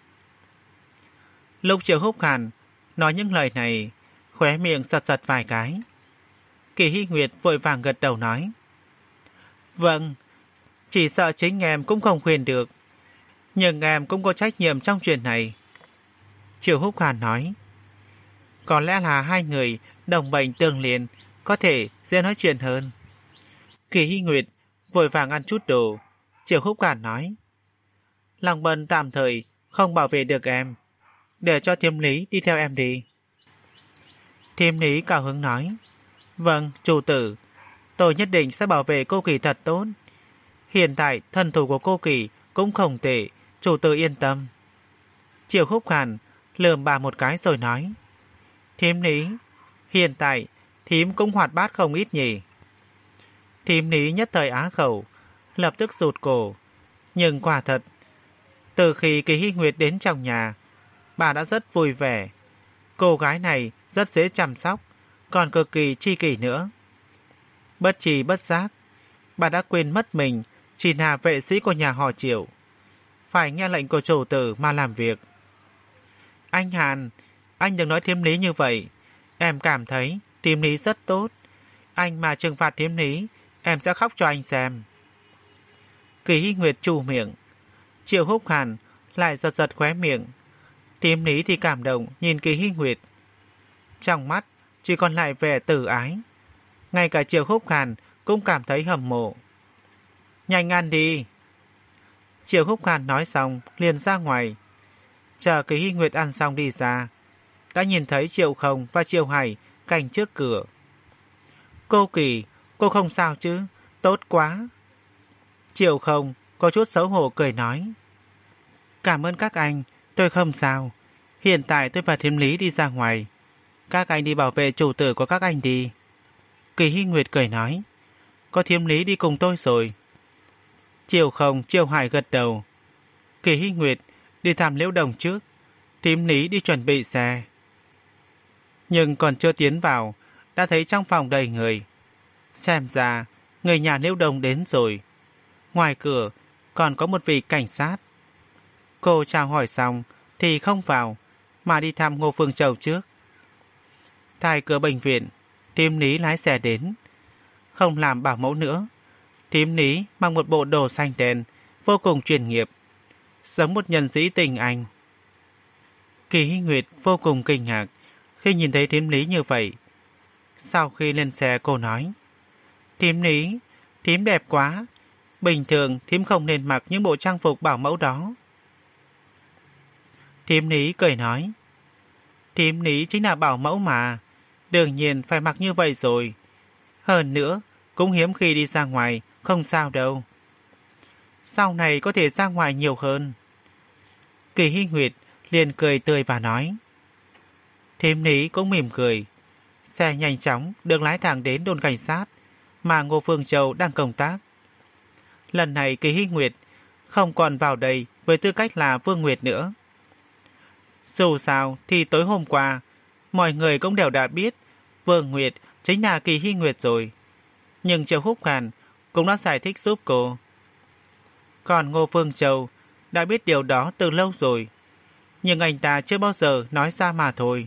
Lúc Triệu Húc Hàn nói những lời này, khóe miệng giật giật vài cái. Kỳ Hy Nguyệt vội vàng gật đầu nói. Vâng, chỉ sợ chính em cũng không khuyên được, nhưng em cũng có trách nhiệm trong chuyện này. Triệu Húc Hàn nói. Có lẽ là hai người đồng bệnh tương liền, có thể dễ nói chuyện hơn. Kỳ Hy Nguyệt vội vàng ăn chút đồ. Triệu Húc Hàn nói. Lòng Bân tạm thời không bảo vệ được em, để cho Thiêm Lý đi theo em đi. Thiêm Lý cao hứng nói. Vâng, chủ tử, tôi nhất định sẽ bảo vệ cô Kỳ thật tốt. Hiện tại thân thủ của cô Kỳ cũng không tệ, chủ tử yên tâm. Triệu Húc Hàn lườm bà một cái rồi nói. Thiêm Lý, hiện tại thím cũng hoạt bát không ít nhỉ. Thiêm Lý nhất thời á khẩu, lập tức rụt cổ. Nhưng quả thật, từ khi Kỳ Hy Nguyệt đến trong nhà, bà đã rất vui vẻ. Cô gái này rất dễ chăm sóc, còn cực kỳ tri kỷ nữa. Bất tri bất giác, bà đã quên mất mình chỉ là vệ sĩ của nhà họ Triệu, phải nghe lệnh của chủ tử mà làm việc. Anh Hàn, anh đừng nói Thiêm Lý như vậy. Em cảm thấy Thiêm Lý rất tốt. Anh mà trừng phạt Thiêm Lý, em sẽ khóc cho anh xem. Kỳ Hy Nguyệt trù miệng. Triệu Húc Hàn lại giật giật khóe miệng. Thiêm Lý thì cảm động nhìn Kỳ Hy Nguyệt. Trong mắt chỉ còn lại vẻ tử ái. Ngay cả Triệu Húc Hàn cũng cảm thấy hâm mộ. Nhanh ăn đi. Triệu Húc Hàn nói xong liền ra ngoài. Chờ Kỳ Hy Nguyệt ăn xong đi ra, đã nhìn thấy Triệu Không và Triệu Hải canh trước cửa. Cô Kỳ, cô không sao chứ? Tốt quá. Triệu Không có chút xấu hổ cười nói. Cảm ơn các anh, tôi không sao. Hiện tại tôi và Thiêm Lý đi ra ngoài, các anh đi bảo vệ chủ tử của các anh đi. Kỳ Hy Nguyệt cười nói. Có Thiêm Lý đi cùng tôi rồi. Triệu Không, Triệu Hải gật đầu. Kỳ Hy Nguyệt đi thăm Liễu Đồng trước, Thiêm Lý đi chuẩn bị xe. Nhưng còn chưa tiến vào, đã thấy trong phòng đầy người. Xem ra người nhà Liễu Đồng đến rồi. Ngoài cửa còn có một vị cảnh sát. Cô chào hỏi xong thì không vào, mà đi thăm Ngô Phương Châu trước. Tại cửa bệnh viện, Thiêm Lý lái xe đến. Không làm bảo mẫu nữa, Thiêm Lý mang một bộ đồ xanh đen vô cùng chuyên nghiệp, giống một nhân sĩ tình anh. Kỳ Hy Nguyệt vô cùng kinh ngạc khi nhìn thấy Thiêm Lý như vậy. Sau khi lên xe, cô nói. Thiêm Lý, thím đẹp quá. Bình thường thím không nên mặc những bộ trang phục bảo mẫu đó. Thiêm Lý cười nói. Thím Lý chính là bảo mẫu mà, đương nhiên phải mặc như vậy rồi. Hơn nữa, cũng hiếm khi đi ra ngoài, không sao đâu. Sau này có thể ra ngoài nhiều hơn. Kỳ Hy Nguyệt liền cười tươi và nói. Thím Lý cũng mỉm cười. Xe nhanh chóng được lái thẳng đến đồn cảnh sát mà Ngô Phương Châu đang công tác. Lần này Kỳ Hy Nguyệt không còn vào đây với tư cách là Vương Nguyệt nữa. Dù sao thì tối hôm qua mọi người cũng đều đã biết Vương Nguyệt chính là Kỳ Hy Nguyệt rồi. Nhưng Triệu Húc Hàn cũng đã giải thích giúp cô. Còn Ngô Phương Châu đã biết điều đó từ lâu rồi, nhưng anh ta chưa bao giờ nói ra mà thôi.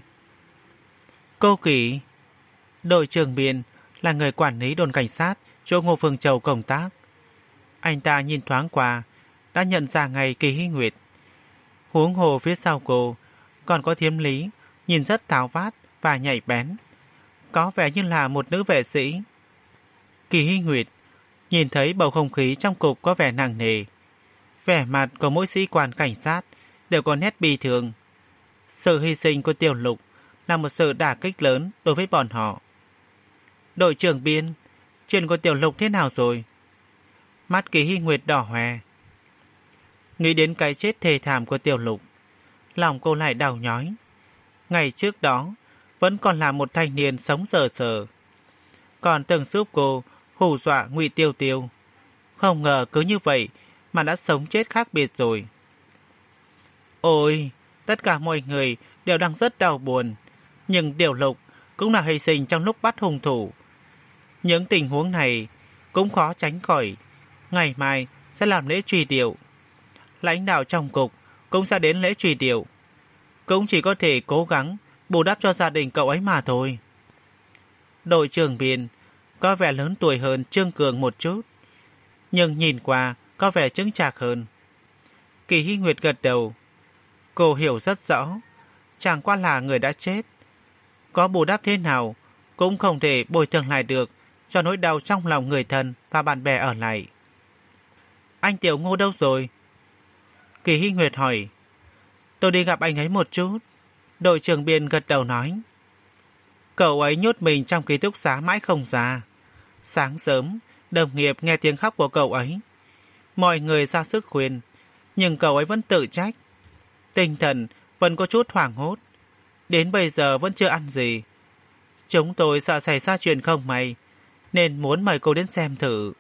Cô Kỳ, đội trưởng Biên là người quản lý đồn cảnh sát chỗ Ngô Phương Châu công tác. Anh ta nhìn thoáng qua đã nhận ra ngay Kỳ Hy Nguyệt. Huống hồ phía sau cô còn có Thiếm Lý, nhìn rất tháo vát và nhạy bén, có vẻ như là một nữ vệ sĩ. Kỳ Hy Nguyệt nhìn thấy bầu không khí trong cục có vẻ nặng nề. Vẻ mặt của mỗi sĩ quan cảnh sát đều có nét bi thường. Sự hy sinh của Tiểu Lục là một sự đả kích lớn đối với bọn họ. Đội trưởng Biên, chuyện của Tiểu Lục thế nào rồi? Mắt Kỳ Hy Nguyệt đỏ hoe. Nghĩ đến cái chết thê thảm của Tiểu Lục, lòng cô lại đau nhói. Ngày trước đó vẫn còn là một thanh niên sống sờ sờ, còn từng giúp cô hù dọa Ngụy Tiêu Tiêu. Không ngờ cứ như vậy mà đã sống chết khác biệt rồi. Ôi, tất cả mọi người đều đang rất đau buồn, nhưng Tiểu Lục cũng là hy sinh trong lúc bắt hung thủ. Những tình huống này cũng khó tránh khỏi. Ngày mai sẽ làm lễ truy điệu. Lãnh đạo trong cục cũng sẽ đến lễ truy điệu. Cũng chỉ có thể cố gắng bù đắp cho gia đình cậu ấy mà thôi. Đội trưởng Biên có vẻ lớn tuổi hơn Trương Cường một chút, nhưng nhìn qua có vẻ chững chạc hơn. Kỳ Hy Nguyệt gật đầu. Cô hiểu rất rõ, chẳng qua là người đã chết, có bù đắp thế nào cũng không thể bồi thường lại được cho nỗi đau trong lòng người thân và bạn bè ở lại. Anh Tiểu Ngô đâu rồi? Kỳ Hy Nguyệt hỏi. Tôi đi gặp anh ấy một chút. Đội trưởng Biên gật đầu nói. Cậu ấy nhốt mình trong ký túc xá mãi không ra. Sáng sớm, đồng nghiệp nghe tiếng khóc của cậu ấy. Mọi người ra sức khuyên, nhưng cậu ấy vẫn tự trách. Tinh thần vẫn có chút hoảng hốt. Đến bây giờ vẫn chưa ăn gì. Chúng tôi sợ xảy ra chuyện không may, nên muốn mời cô đến xem thử.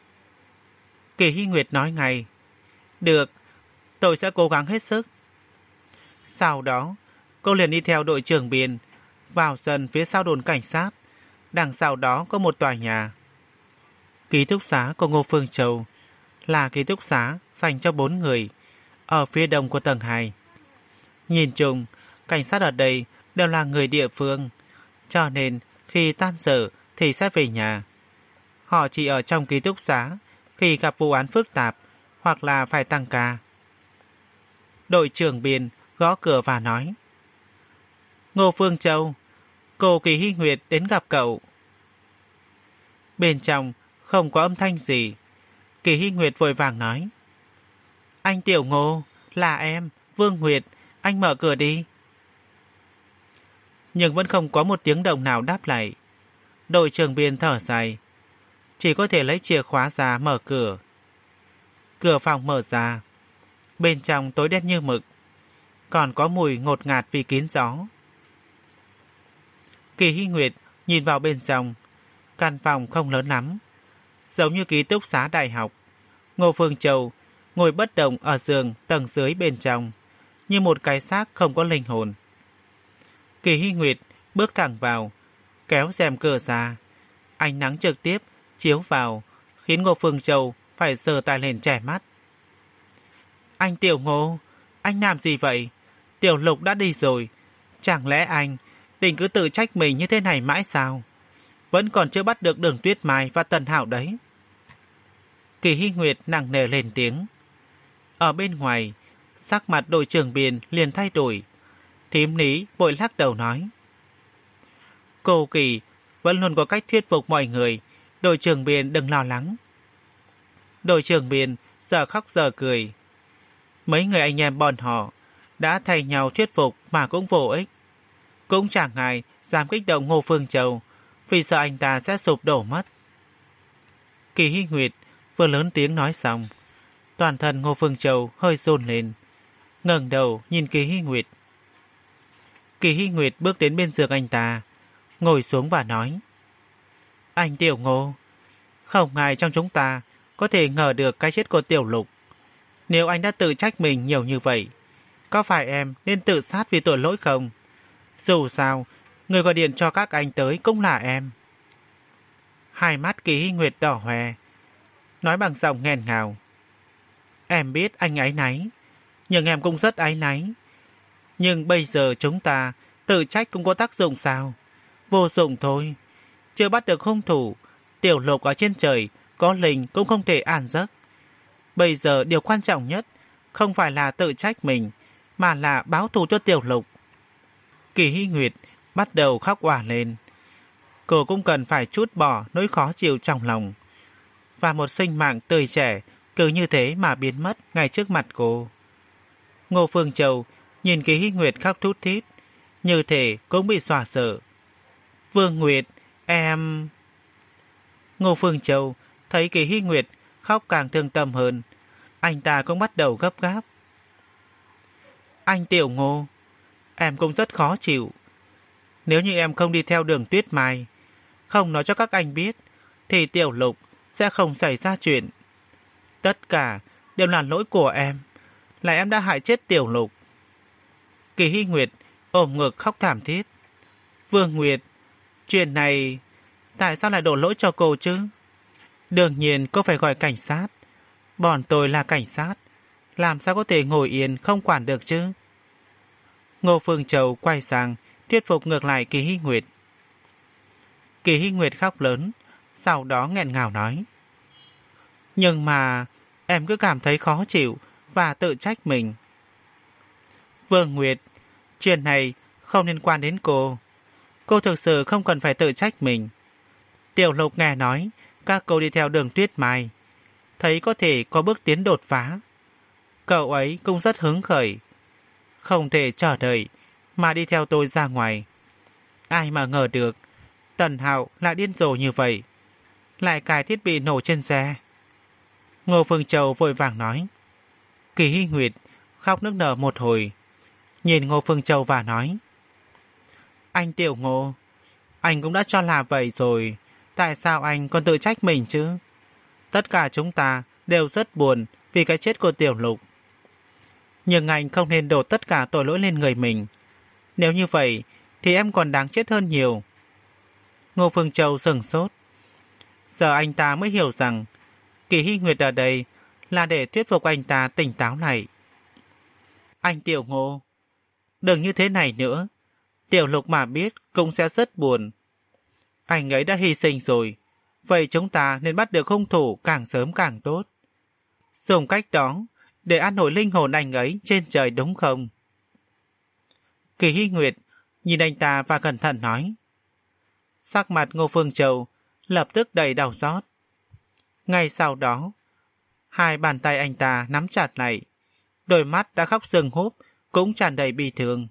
Kỳ Hy Nguyệt nói ngay. Được, tôi sẽ cố gắng hết sức. Sau đó, cô liền đi theo đội trưởng Biên vào sân phía sau đồn cảnh sát. Đằng sau đó có một tòa nhà. Ký túc xá của Ngô Phương Châu là ký túc xá dành cho bốn người ở phía đông của tầng hai. Nhìn chung, cảnh sát ở đây đều là người địa phương, cho nên khi tan sở thì sẽ về nhà. Họ chỉ ở trong ký túc xá khi gặp vụ án phức tạp hoặc là phải tăng ca. Đội trưởng Biên gõ cửa và nói. Ngô Phương Châu, cô Kỳ Hy Nguyệt đến gặp cậu. Bên trong không có âm thanh gì. Kỳ Hy Nguyệt vội vàng nói. Anh Tiểu Ngô, là em, Vương Nguyệt, anh mở cửa đi. Nhưng vẫn không có một tiếng động nào đáp lại. Đội trưởng Biên thở dài, chỉ có thể lấy chìa khóa ra mở cửa. Cửa phòng mở ra. Bên trong tối đen như mực, còn có mùi ngột ngạt vì kín gió. Kỳ Hy Nguyệt nhìn vào bên trong. Căn phòng không lớn lắm, giống như ký túc xá đại học. Ngô Phương Châu ngồi bất động ở giường tầng dưới bên trong, như một cái xác không có linh hồn. Kỳ Hy Nguyệt bước thẳng vào, kéo rèm cửa ra. Ánh nắng trực tiếp chiếu vào, khiến Ngô Phương Châu phải giơ tay lên che mắt. Anh Tiểu Ngô, anh làm gì vậy? Tiểu Lục đã đi rồi, chẳng lẽ anh định cứ tự trách mình như thế này mãi sao? Vẫn còn chưa bắt được Đường Tuyết Mai và Tần Hạo đấy. Kỳ Hy Nguyệt nặng nề lên tiếng. Ở bên ngoài, sắc mặt đội trưởng Biên liền thay đổi. Thím Lý vội lắc đầu nói. Cô Kỳ vẫn luôn có cách thuyết phục mọi người. Đội trưởng Biên đừng lo lắng. Đội trưởng Biên giờ khóc giờ cười. Mấy người anh em bọn họ đã thay nhau thuyết phục mà cũng vô ích. cũng chẳng ai dám kích động Ngô Phương Châu, vì sợ anh ta sẽ sụp đổ mất. Kỳ Hy Nguyệt vừa lớn tiếng nói xong, toàn thân Ngô Phương Châu hơi run lên, ngẩng đầu nhìn Kỳ Hy Nguyệt. Kỳ Hy Nguyệt bước đến bên giường anh ta, ngồi xuống và nói: Anh Tiểu Ngô, không ai trong chúng ta có thể ngờ được cái chết của Tiểu Lục. Nếu anh đã tự trách mình nhiều như vậy, có phải em nên tự sát vì tội lỗi không? Dù sao, người gọi điện cho các anh tới cũng là em. Hai mắt Kỳ Hy Nguyệt đỏ hoe, nói bằng giọng nghẹn ngào: Em biết anh áy náy, nhưng em cũng rất áy náy. Nhưng bây giờ chúng ta tự trách cũng có tác dụng sao? Vô dụng thôi. Chưa bắt được hung thủ, Tiểu Lục ở trên trời có linh cũng không thể an giấc. Bây giờ điều quan trọng nhất không phải là tự trách mình, mà là báo thù cho Tiểu Lục. Kỳ Hy Nguyệt bắt đầu khóc òa lên. Cô cũng cần phải trút bỏ nỗi khó chịu trong lòng. Và một sinh mạng tươi trẻ cứ như thế mà biến mất ngay trước mặt cô. Ngô Phương Châu nhìn Kỳ Hy Nguyệt khóc thút thít, như thể cũng bị xòa sợ. Vương Nguyệt, em... Ngô Phương Châu thấy Kỳ Hy Nguyệt khóc càng thương tâm hơn, anh ta cũng bắt đầu gấp gáp. Anh Tiểu Ngô, em cũng rất khó chịu. Nếu như em không đi theo đường Tuyết Mai, không nói cho các anh biết, thì Tiểu Lục sẽ không xảy ra chuyện. Tất cả đều là lỗi của em, là em đã hại chết Tiểu Lục. Kỳ Hy Nguyệt ôm ngực khóc thảm thiết. Vương Nguyệt, chuyện này tại sao lại đổ lỗi cho cô chứ? Đương nhiên cô phải gọi cảnh sát. Bọn tôi là cảnh sát, làm sao có thể ngồi yên không quản được chứ? Ngô Phương Châu quay sang thuyết phục ngược lại Kỳ Hy Nguyệt. Kỳ Hy Nguyệt khóc lớn, sau đó nghẹn ngào nói: Nhưng mà em cứ cảm thấy khó chịu và tự trách mình. Vương Nguyệt, chuyện này không liên quan đến cô. Cô thực sự không cần phải tự trách mình. Tiểu Lục nghe nói các cô đi theo đường Tuyết Mai, thấy có thể có bước tiến đột phá. Cậu ấy cũng rất hứng khởi, không thể chờ đợi mà đi theo tôi ra ngoài. Ai mà ngờ được Tần Hạo lại điên rồ như vậy, lại cài thiết bị nổ trên xe. Ngô Phương Châu vội vàng nói. Kỳ Hy Nguyệt khóc nức nở một hồi, nhìn Ngô Phương Châu và nói: Anh Tiểu Ngô, anh cũng đã cho là vậy rồi, tại sao anh còn tự trách mình chứ? Tất cả chúng ta đều rất buồn vì cái chết của Tiểu Lục. Nhưng anh không nên đổ tất cả tội lỗi lên người mình. Nếu như vậy thì em còn đáng chết hơn nhiều. Ngô Phương Châu sửng sốt. Giờ anh ta mới hiểu rằng Kỳ Hy Nguyệt ở đây là để thuyết phục anh ta tỉnh táo lại. Anh Tiểu Ngô, đừng như thế này nữa. Tiểu Lục mà biết cũng sẽ rất buồn. Anh ấy đã hy sinh rồi, vậy chúng ta nên bắt được hung thủ càng sớm càng tốt. Dùng cách đó để an ủi linh hồn anh ấy trên trời, đúng không? Kỳ Hy Nguyệt nhìn anh ta và cẩn thận nói. Sắc mặt Ngô Phương Châu lập tức đầy đau xót. Ngay sau đó, hai bàn tay anh ta nắm chặt lại, đôi mắt đã khóc sưng húp cũng tràn đầy bi thương.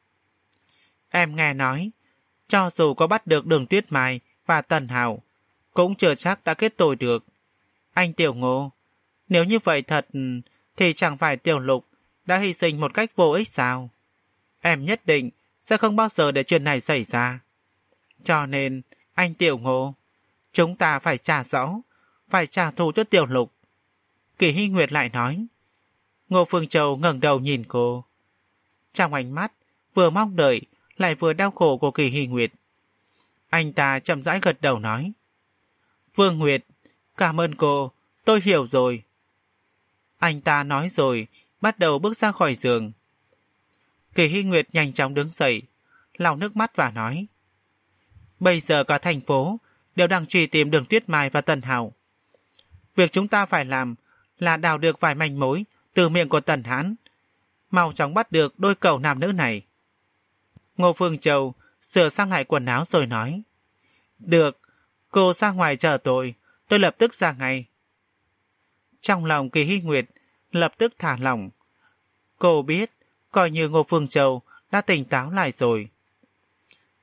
Em nghe nói, cho dù có bắt được Đường Tuyết Mai và Tần Hạo, cũng chưa chắc đã kết tội được. Anh Tiểu Ngô, nếu như vậy thật thì chẳng phải Tiểu Lục đã hy sinh một cách vô ích sao? Em nhất định sẽ không bao giờ để chuyện này xảy ra. Cho nên, anh Tiểu Ngô, chúng ta phải trả rõ, phải trả thù cho Tiểu Lục. Kỳ Hy Nguyệt lại nói. Ngô Phương Châu ngẩng đầu nhìn cô. Trong ánh mắt vừa mong đợi lại vừa đau khổ của Kỳ Hy Nguyệt. Anh ta chậm rãi gật đầu nói. Vương Nguyệt, cảm ơn cô, tôi hiểu rồi. Anh ta nói rồi, bắt đầu bước ra khỏi giường. Kỳ Hy Nguyệt nhanh chóng đứng dậy, lau nước mắt và nói. Bây giờ cả thành phố đều đang truy tìm Đường Tuyết Mai và Tần Hạo. Việc chúng ta phải làm là đào được vài manh mối từ miệng của Tần Hãn, mau chóng bắt được đôi cậu nam nữ này. Ngô Phương Châu sửa sang lại quần áo rồi nói. Được, cô ra ngoài chờ tôi, tôi lập tức ra ngay. Trong lòng Kỳ Hy Nguyệt lập tức thả lỏng. Cô biết, coi như Ngô Phương Châu đã tỉnh táo lại rồi.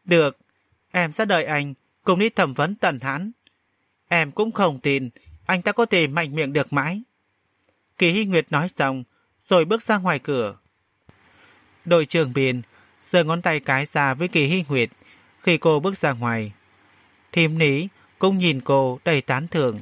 Được, em sẽ đợi anh cùng đi thẩm vấn Tần Hãn. Em cũng không tin anh ta có thể mạnh miệng được mãi. Kỳ Hy Nguyệt nói xong, rồi bước ra ngoài cửa. Đội trưởng Biên giơ ngón tay cái ra với Kỳ Hy Nguyệt khi cô bước ra ngoài. Thím Ní cũng nhìn cô đầy tán thưởng.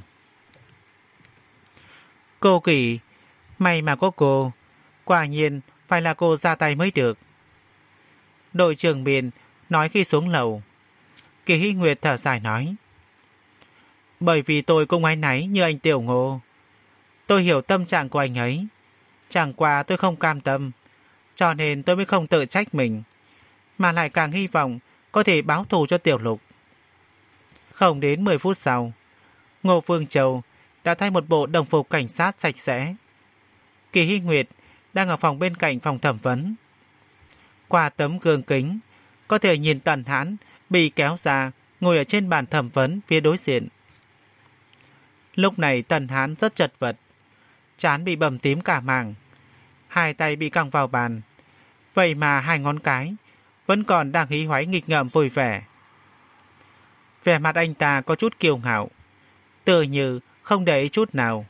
Cô Kỳ, may mà có cô, quả nhiên phải là cô ra tay mới được. Đội trưởng Biên nói khi xuống lầu. Kỳ Hy Nguyệt thở dài nói, bởi vì tôi cũng áy náy như anh Tiểu Ngô. Tôi hiểu tâm trạng của anh ấy. Chẳng qua tôi không cam tâm, cho nên tôi mới không tự trách mình, mà lại càng hy vọng có thể báo thù cho Tiểu Lục. Không đến mười phút sau, Ngô Phương Châu đã thay một bộ đồng phục cảnh sát sạch sẽ. Kỳ Hy Nguyệt đang ở phòng bên cạnh phòng thẩm vấn. Qua tấm gương kính, có thể nhìn Tần Hãn bị kéo ra ngồi ở trên bàn thẩm vấn phía đối diện. Lúc này Tần Hãn rất chật vật, trán bị bầm tím cả màng, hai tay bị căng vào bàn, vậy mà hai ngón cái vẫn còn đang hí hoáy nghịch ngợm vui vẻ. Vẻ mặt anh ta có chút kiêu ngạo, tựa như không để ý chút nào.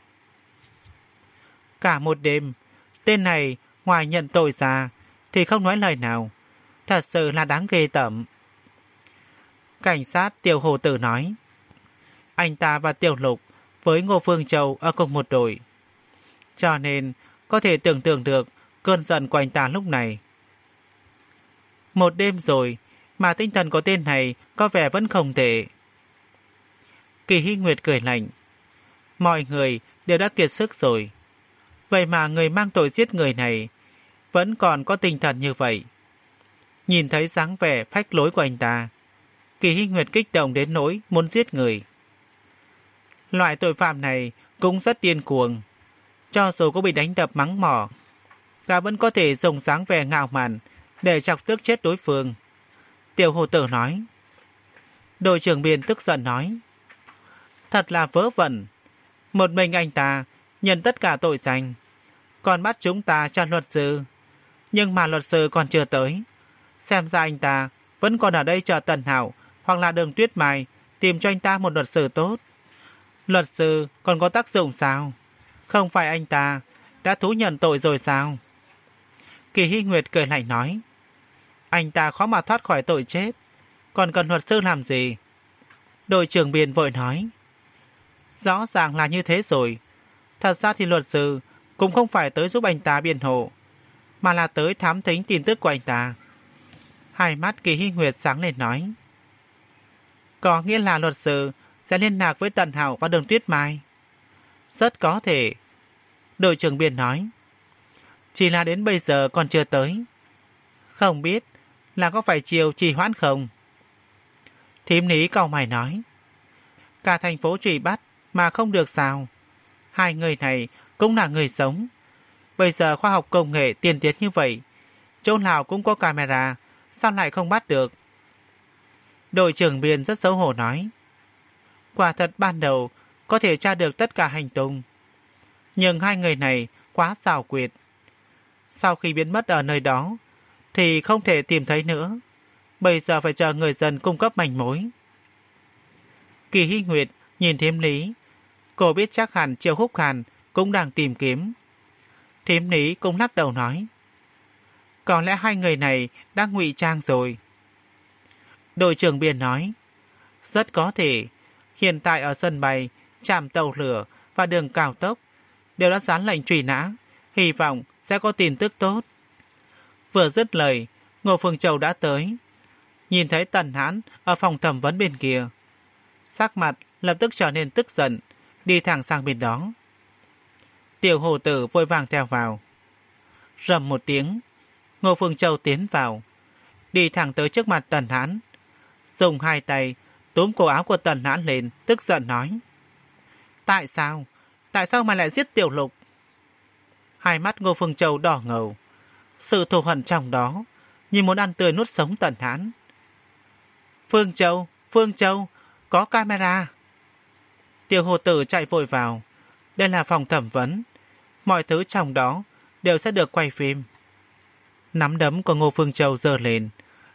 Cả một đêm, tên này ngoài nhận tội ra thì không nói lời nào, thật sự là đáng ghê tởm. Cảnh sát Tiểu Hồ Tử nói, anh ta và Tiểu Lục với Ngô Phương Châu ở cùng một đội, cho nên có thể tưởng tượng được cơn giận của anh ta lúc này. Một đêm rồi mà tinh thần của tên này có vẻ vẫn không tệ. Kỳ Hy Nguyệt cười lạnh, mọi người đều đã kiệt sức rồi, vậy mà người mang tội giết người này vẫn còn có tinh thần như vậy. Nhìn thấy dáng vẻ phách lối của anh ta, Kỳ Hy Nguyệt kích động đến nỗi muốn giết người. Loại tội phạm này cũng rất điên cuồng, cho dù có bị đánh đập mắng mỏ, ta vẫn có thể dùng dáng vẻ ngạo mạn để chọc tức chết đối phương. Tiểu Hồ Tử nói. Đội trưởng Biên tức giận nói, thật là vớ vẩn, một mình anh ta nhận tất cả tội danh, còn bắt chúng ta cho luật sư, nhưng mà luật sư còn chưa tới. Xem ra anh ta vẫn còn ở đây chờ Tần Hạo hoặc là Đường Tuyết Mai tìm cho anh ta một luật sư tốt. Luật sư còn có tác dụng sao? Không phải anh ta đã thú nhận tội rồi sao? Kỳ Hy Nguyệt cười lạnh nói, anh ta khó mà thoát khỏi tội chết, còn cần luật sư làm gì? Đội trưởng Biên vội nói, rõ ràng là như thế rồi. Thật ra thì luật sư cũng không phải tới giúp anh ta biện hộ, mà là tới thám thính tin tức của anh ta. Hai mắt Kỳ Hy Nguyệt sáng lên nói, có nghĩa là luật sư sẽ liên lạc với Tần Hạo và Đường Tuyết Mai. Rất có thể. Đội trưởng Biên nói, chỉ là đến bây giờ còn chưa tới, không biết là có phải chiều trì hoãn không. Thím Ní cau mày nói, cả thành phố truy bắt mà không được sao? Hai người này cũng là người sống. Bây giờ khoa học công nghệ tiên tiến như vậy, chỗ nào cũng có camera, sao lại không bắt được? Đội trưởng Biên rất xấu hổ nói, quả thật ban đầu có thể tra được tất cả hành tung, nhưng hai người này quá xảo quyệt. Sau khi biến mất ở nơi đó thì không thể tìm thấy nữa. Bây giờ phải chờ người dân cung cấp manh mối. Kỳ Hy Nguyệt nhìn Thím Ní, cô biết chắc hẳn Triệu Húc Hàn cũng đang tìm kiếm. Thím Ní cũng lắc đầu nói, có lẽ hai người này đang ngụy trang rồi. Đội trưởng Biên nói, rất có thể. Hiện tại ở sân bay, trạm tàu lửa và đường cao tốc đều đã dán lệnh truy nã, hy vọng sẽ có tin tức tốt. Vừa dứt lời, Ngô Phương Châu đã tới. Nhìn thấy Tần Hãn ở phòng thẩm vấn bên kia, sắc mặt lập tức trở nên tức giận, đi thẳng sang bên đó. Tiểu Hồ Tử vội vàng theo vào. Rầm một tiếng, Ngô Phương Châu tiến vào, đi thẳng tới trước mặt Tần Hãn, dùng hai tay túm cổ áo của Tần Hãn lên, tức giận nói, tại sao? Tại sao mày lại giết Tiểu Lục? Hai mắt Ngô Phương Châu đỏ ngầu, sự thù hận trong đó như muốn ăn tươi nuốt sống Tần Hãn. Phương Châu, Phương Châu, có camera. Tiểu Hồ Tử chạy vội vào. Đây là phòng thẩm vấn, mọi thứ trong đó đều sẽ được quay phim. Nắm đấm của Ngô Phương Châu giơ lên,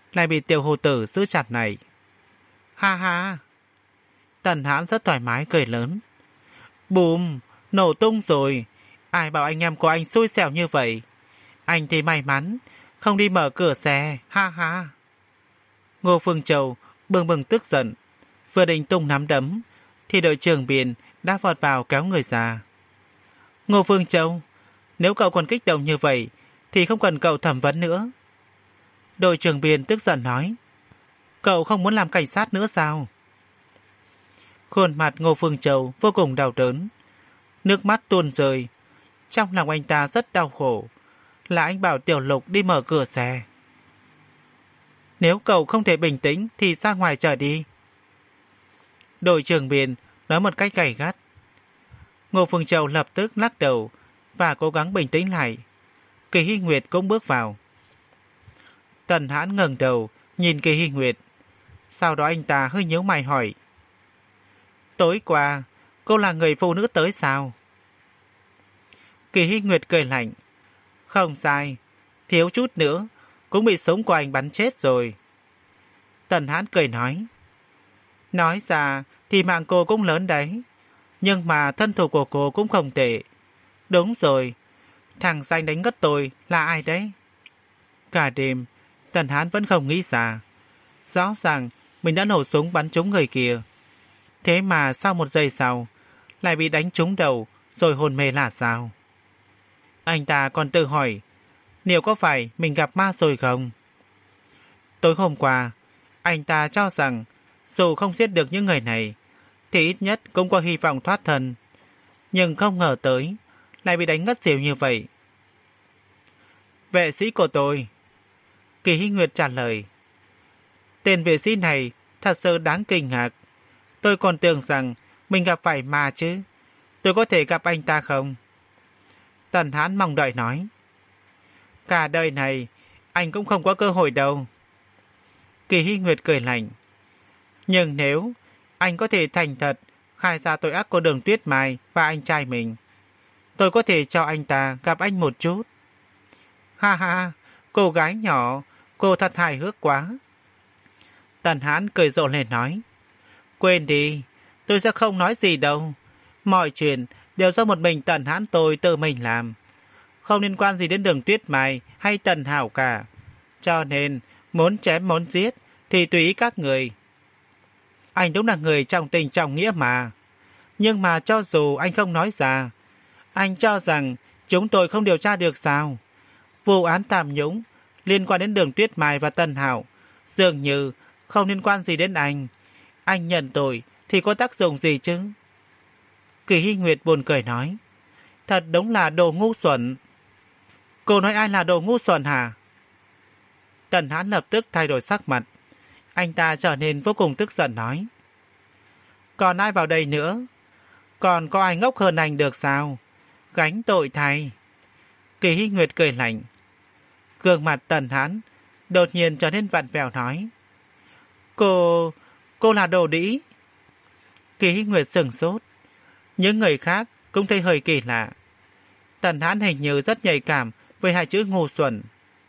lại bị Tiểu Hồ Tử giữ chặt này. Ha ha! Tần Hãn rất thoải mái cười lớn. Bùm! Nổ tung rồi! Ai bảo anh em của anh xui xẻo như vậy? Anh thì may mắn, không đi mở cửa xe, ha ha! Ngô Phương Châu bừng bừng tức giận, vừa định tung nắm đấm, thì đội trưởng Biên đã vọt vào kéo người ra. Ngô Phương Châu, nếu cậu còn kích động như vậy, thì không cần cậu thẩm vấn nữa. Đội trưởng Biên tức giận nói. Cậu không muốn làm cảnh sát nữa sao? Khuôn mặt Ngô Phương Châu vô cùng đau đớn, nước mắt tuôn rơi. Trong lòng anh ta rất đau khổ, là anh bảo Tiểu Lục đi mở cửa xe. Nếu cậu không thể bình tĩnh thì ra ngoài chờ đi. Đội trưởng Biên nói một cách gay gắt. Ngô Phương Châu lập tức lắc đầu và cố gắng bình tĩnh lại. Kỳ Hy Nguyệt cũng bước vào. Tần Hãn ngẩng đầu nhìn Kỳ Hy Nguyệt, sau đó anh ta hơi nhíu mày hỏi. Tối qua, cô là người phụ nữ tới sao? Kỳ Hy Nguyệt cười lạnh. Không sai, thiếu chút nữa cũng bị súng của anh bắn chết rồi. Tần Hãn cười nói. Nói ra thì mạng cô cũng lớn đấy, nhưng mà thân thủ của cô cũng không tệ. Đúng rồi, thằng danh đánh ngất tôi là ai đấy? Cả đêm, Tần Hãn vẫn không nghĩ ra. Rõ ràng mình đã nổ súng bắn trúng người kia, thế mà sau một giây sau lại bị đánh trúng đầu rồi hôn mê là sao? Anh ta còn tự hỏi liệu có phải mình gặp ma rồi không? Tối hôm qua, anh ta cho rằng dù không giết được những người này thì ít nhất cũng có hy vọng thoát thân, nhưng không ngờ tới lại bị đánh ngất xỉu như vậy. Vệ sĩ của tôi. Kỳ Hy Nguyệt trả lời. Tên vệ sĩ này thật sự đáng kinh ngạc. Tôi còn tưởng rằng mình gặp phải ma chứ. Tôi có thể gặp anh ta không? Tần Hãn mong đợi nói. Cả đời này anh cũng không có cơ hội đâu. Kỳ Hy Nguyệt cười lạnh. Nhưng nếu anh có thể thành thật khai ra tội ác của Đường Tuyết Mai và anh trai mình, tôi có thể cho anh ta gặp anh một chút. Ha ha, cô gái nhỏ, cô thật hài hước quá. Tần Hãn cười rộ lên nói. Quên đi, tôi sẽ không nói gì đâu. Mọi chuyện đều do một mình Tần Hãn tôi tự mình làm, không liên quan gì đến Đường Tuyết Mai hay Tần Hảo cả. Cho nên muốn chém muốn giết thì tùy ý các người. Anh đúng là người trọng tình trọng nghĩa mà. Nhưng mà cho dù anh không nói ra, anh cho rằng chúng tôi không điều tra được sao? Vụ án tham nhũng liên quan đến Đường Tuyết Mai và Tần Hảo dường như không liên quan gì đến anh. Anh nhận tội thì có tác dụng gì chứ? Kỳ Hy Nguyệt buồn cười nói. Thật đúng là đồ ngu xuẩn. Cô nói ai là đồ ngu xuẩn hả? Tần Hãn lập tức thay đổi sắc mặt. Anh ta trở nên vô cùng tức giận nói. Còn ai vào đây nữa? Còn có ai ngốc hơn anh được sao? Gánh tội thay. Kỳ Hy Nguyệt cười lạnh. Gương mặt Tần Hãn đột nhiên trở nên vặn vẹo nói. Cô... cô là đồ đĩ. Kỳ Hy Nguyệt sửng sốt. Những người khác cũng thấy hơi kỳ lạ. Tần Hãn hình như rất nhạy cảm với hai chữ ngu xuẩn.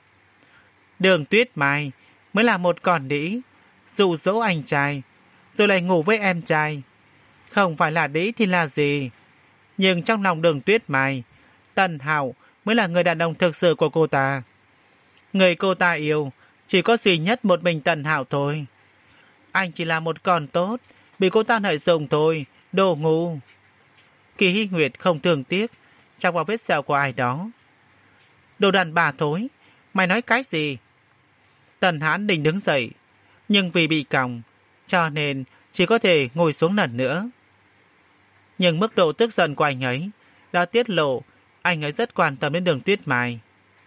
Đường Tuyết Mai mới là một con đĩ, dụ dỗ anh trai, rồi lại ngủ với em trai. Không phải là đĩ thì là gì? Nhưng trong lòng Đường Tuyết Mai, Tần Hảo mới là người đàn ông thực sự của cô ta. Người cô ta yêu chỉ có duy nhất một mình Tần Hảo thôi. Anh chỉ là một con tốt, bị cô ta lợi dụng thôi, đồ ngu. Kỳ Hy Nguyệt không thương tiếc chọc vào vết sẹo của ai đó. Đồ đàn bà thối, mày nói cái gì? Tần Hãn định đứng dậy, nhưng vì bị còng, cho nên chỉ có thể ngồi xuống lần nữa. Nhưng mức độ tức giận của anh ấy đã tiết lộ anh ấy rất quan tâm đến Đường Tuyết Mai.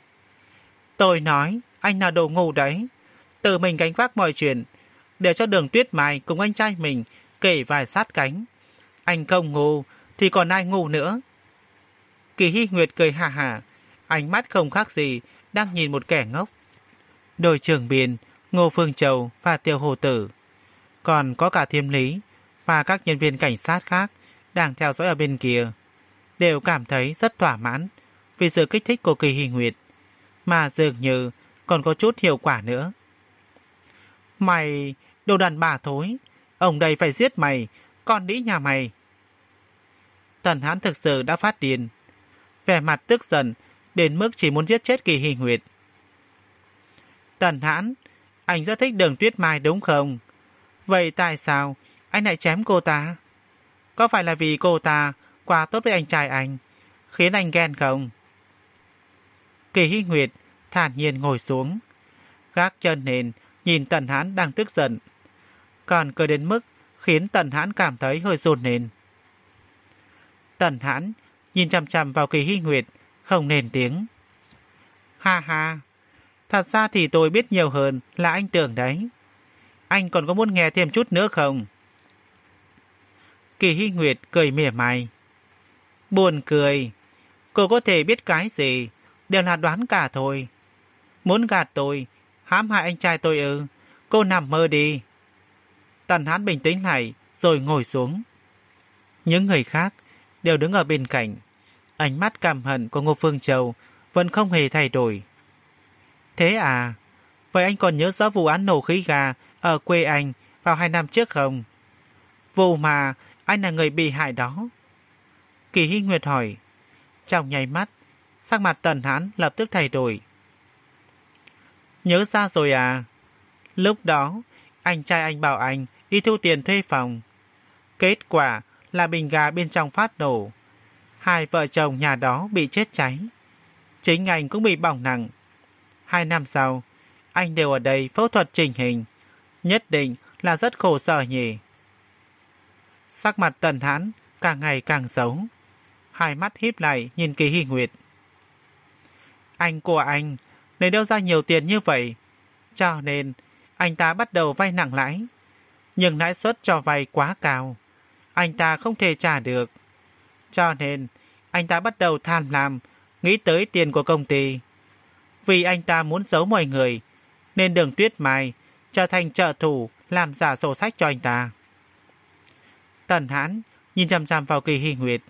Tôi nói anh là đồ ngu đấy, tự mình gánh vác mọi chuyện, để cho Đường Tuyết Mai cùng anh trai mình kể vài sát cánh. Anh không ngu thì còn ai ngu nữa? Kỳ Hy Nguyệt cười hà hà, ánh mắt không khác gì đang nhìn một kẻ ngốc. Đội trưởng Biên, Ngô Phương Châu và Tiêu Hồ Tử, còn có cả Thiêm Lý và các nhân viên cảnh sát khác đang theo dõi ở bên kia, đều cảm thấy rất thỏa mãn vì sự kích thích của Kỳ Hy Nguyệt, mà dường như còn có chút hiệu quả nữa. Mày, đồ đàn bà thối, ông đây phải giết mày, con đĩ nhà mày. Tần Hán thực sự đã phát điên, vẻ mặt tức giận đến mức chỉ muốn giết chết Kỳ Hy Nguyệt. Tần Hán, anh rất thích Đường Tuyết Mai đúng không? Vậy tại sao anh lại chém cô ta? Có phải là vì cô ta quá tốt với anh trai anh, khiến anh ghen không? Kỳ Hy Nguyệt thản nhiên ngồi xuống, gác chân lên nhìn Tần Hán đang tức giận, còn cười đến mức khiến Tần Hán cảm thấy hơi run lên. Tần Hán nhìn chằm chằm vào Kỳ Hy Nguyệt, không lên tiếng. Ha ha, thật ra thì tôi biết nhiều hơn là anh tưởng đấy. Anh còn có muốn nghe thêm chút nữa không? Kỳ Hy Nguyệt cười mỉa mai. Buồn cười, cô có thể biết cái gì, đều là đoán cả thôi. Muốn gạt tôi, hãm hại anh trai tôi ư? Cô nằm mơ đi. Tần Hán bình tĩnh lại rồi ngồi xuống. Những người khác đều đứng ở bên cạnh. Ánh mắt căm hận của Ngô Phương Châu vẫn không hề thay đổi. Thế à? Vậy anh còn nhớ rõ vụ án nổ khí ga ở quê anh vào hai năm trước không? Vụ mà anh là người bị hại đó. Kỳ Hy Nguyệt hỏi. Trong nháy mắt, sắc mặt Tần Hán lập tức thay đổi. Nhớ ra rồi à? Lúc đó, anh trai anh bảo anh đi thu tiền thuê phòng. Kết quả là bình ga bên trong phát nổ. Hai vợ chồng nhà đó bị chết cháy. Chính anh cũng bị bỏng nặng. Hai năm sau, anh đều ở đây phẫu thuật chỉnh hình. Nhất định là rất khổ sở nhỉ. Sắc mặt Tần Hán càng ngày càng xấu. Hai mắt híp lại nhìn Kỳ Hy Nguyệt. Anh của anh lấy đâu ra nhiều tiền như vậy? Cho nên anh ta bắt đầu vay nặng lãi. Nhưng lãi suất cho vay quá cao, anh ta không thể trả được. Cho nên anh ta bắt đầu tham lam, nghĩ tới tiền của công ty. Vì anh ta muốn giấu mọi người, nên Đường Tuyết Mai trở thành trợ thủ làm giả sổ sách cho anh ta. Tần Hán nhìn chằm chằm vào Kỳ Hy Nguyệt.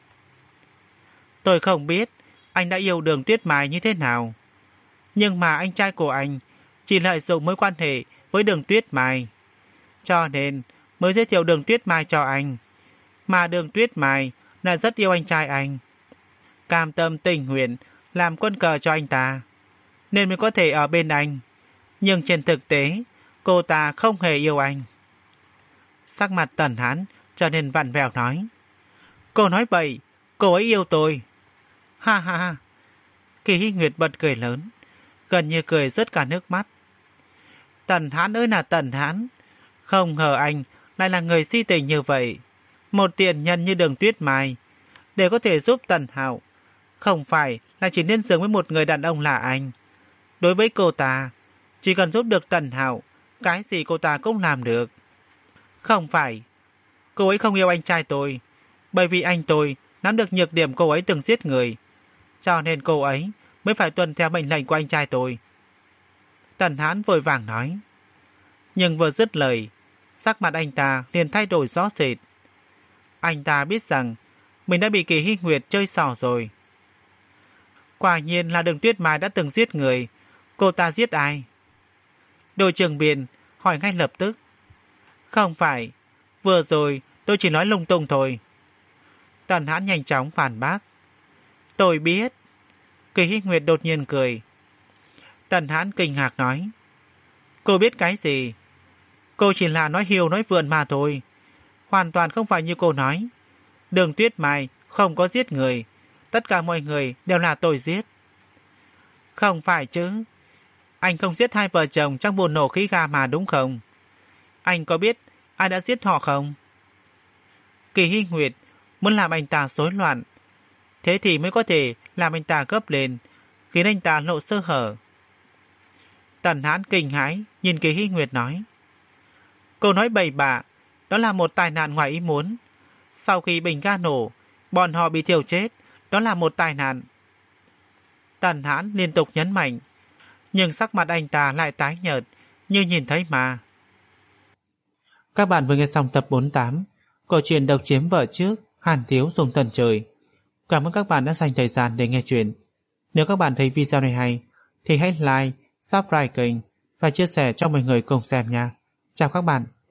Tôi không biết anh đã yêu Đường Tuyết Mai như thế nào, nhưng mà anh trai của anh chỉ lợi dụng mối quan hệ với Đường Tuyết Mai, cho nên mới giới thiệu Đường Tuyết Mai cho anh. Mà Đường Tuyết Mai là rất yêu anh trai anh, cam tâm tình nguyện làm quân cờ cho anh ta, nên mới có thể ở bên anh. Nhưng trên thực tế, cô ta không hề yêu anh. Sắc mặt Tần Hán trở nên vặn vẹo nói. Cô nói bậy, cô ấy yêu tôi. Ha ha ha. Kỳ Hy Nguyệt bật cười lớn, gần như cười rớt cả nước mắt. Tần Hán ơi là Tần Hán, không ngờ anh lại là người si tình như vậy. Một tiện nhân như Đường Tuyết Mai để có thể giúp Tần Hạo, không phải là chỉ nên giường với một người đàn ông là anh. Đối với cô ta, chỉ cần giúp được Tần Hạo, cái gì cô ta cũng làm được. Không phải, cô ấy không yêu anh trai tôi, bởi vì anh tôi nắm được nhược điểm cô ấy từng giết người, cho nên cô ấy mới phải tuân theo mệnh lệnh của anh trai tôi. Tần Hán vội vàng nói. Nhưng vừa dứt lời, sắc mặt anh ta liền thay đổi rõ rệt. Anh ta biết rằng mình đã bị Kỳ Hy Nguyệt chơi xỏ rồi. Quả nhiên là Đường Tuyết Mai đã từng giết người. Cô ta giết ai? Đội trưởng Biên hỏi ngay lập tức. Không phải, vừa rồi tôi chỉ nói lung tung thôi. Tần Hán nhanh chóng phản bác. Tôi biết. Kỳ Hy Nguyệt đột nhiên cười. Tần Hán kinh ngạc nói. Cô biết cái gì? Cô chỉ là nói hiêu nói vượn mà thôi. Hoàn toàn không phải như cô nói. Đường Tuyết Mai không có giết người. Tất cả mọi người đều là tôi giết. Không phải chứ. Anh không giết hai vợ chồng trong vụ nổ khí ga mà đúng không? Anh có biết ai đã giết họ không? Kỳ Hy Nguyệt muốn làm anh ta rối loạn. Thế thì mới có thể làm anh ta gấp lên, khiến anh ta lộ sơ hở. Tần Hán kinh hãi nhìn Kỳ Hy Nguyệt nói. Cô nói bậy bạ, đó là một tai nạn ngoài ý muốn. Sau khi bình ga nổ, bọn họ bị thiêu chết, đó là một tai nạn. Tần Hán liên tục nhấn mạnh, nhưng sắc mặt anh ta lại tái nhợt, như nhìn thấy ma. Các bạn vừa nghe xong tập bốn mươi tám, câu chuyện độc chiếm vợ trước, Hàn Thiếu dùng thần trời. Cảm ơn các bạn đã dành thời gian để nghe chuyện. Nếu các bạn thấy video này hay, thì hãy like, subscribe kênh và chia sẻ cho mọi người cùng xem nha. Chào các bạn.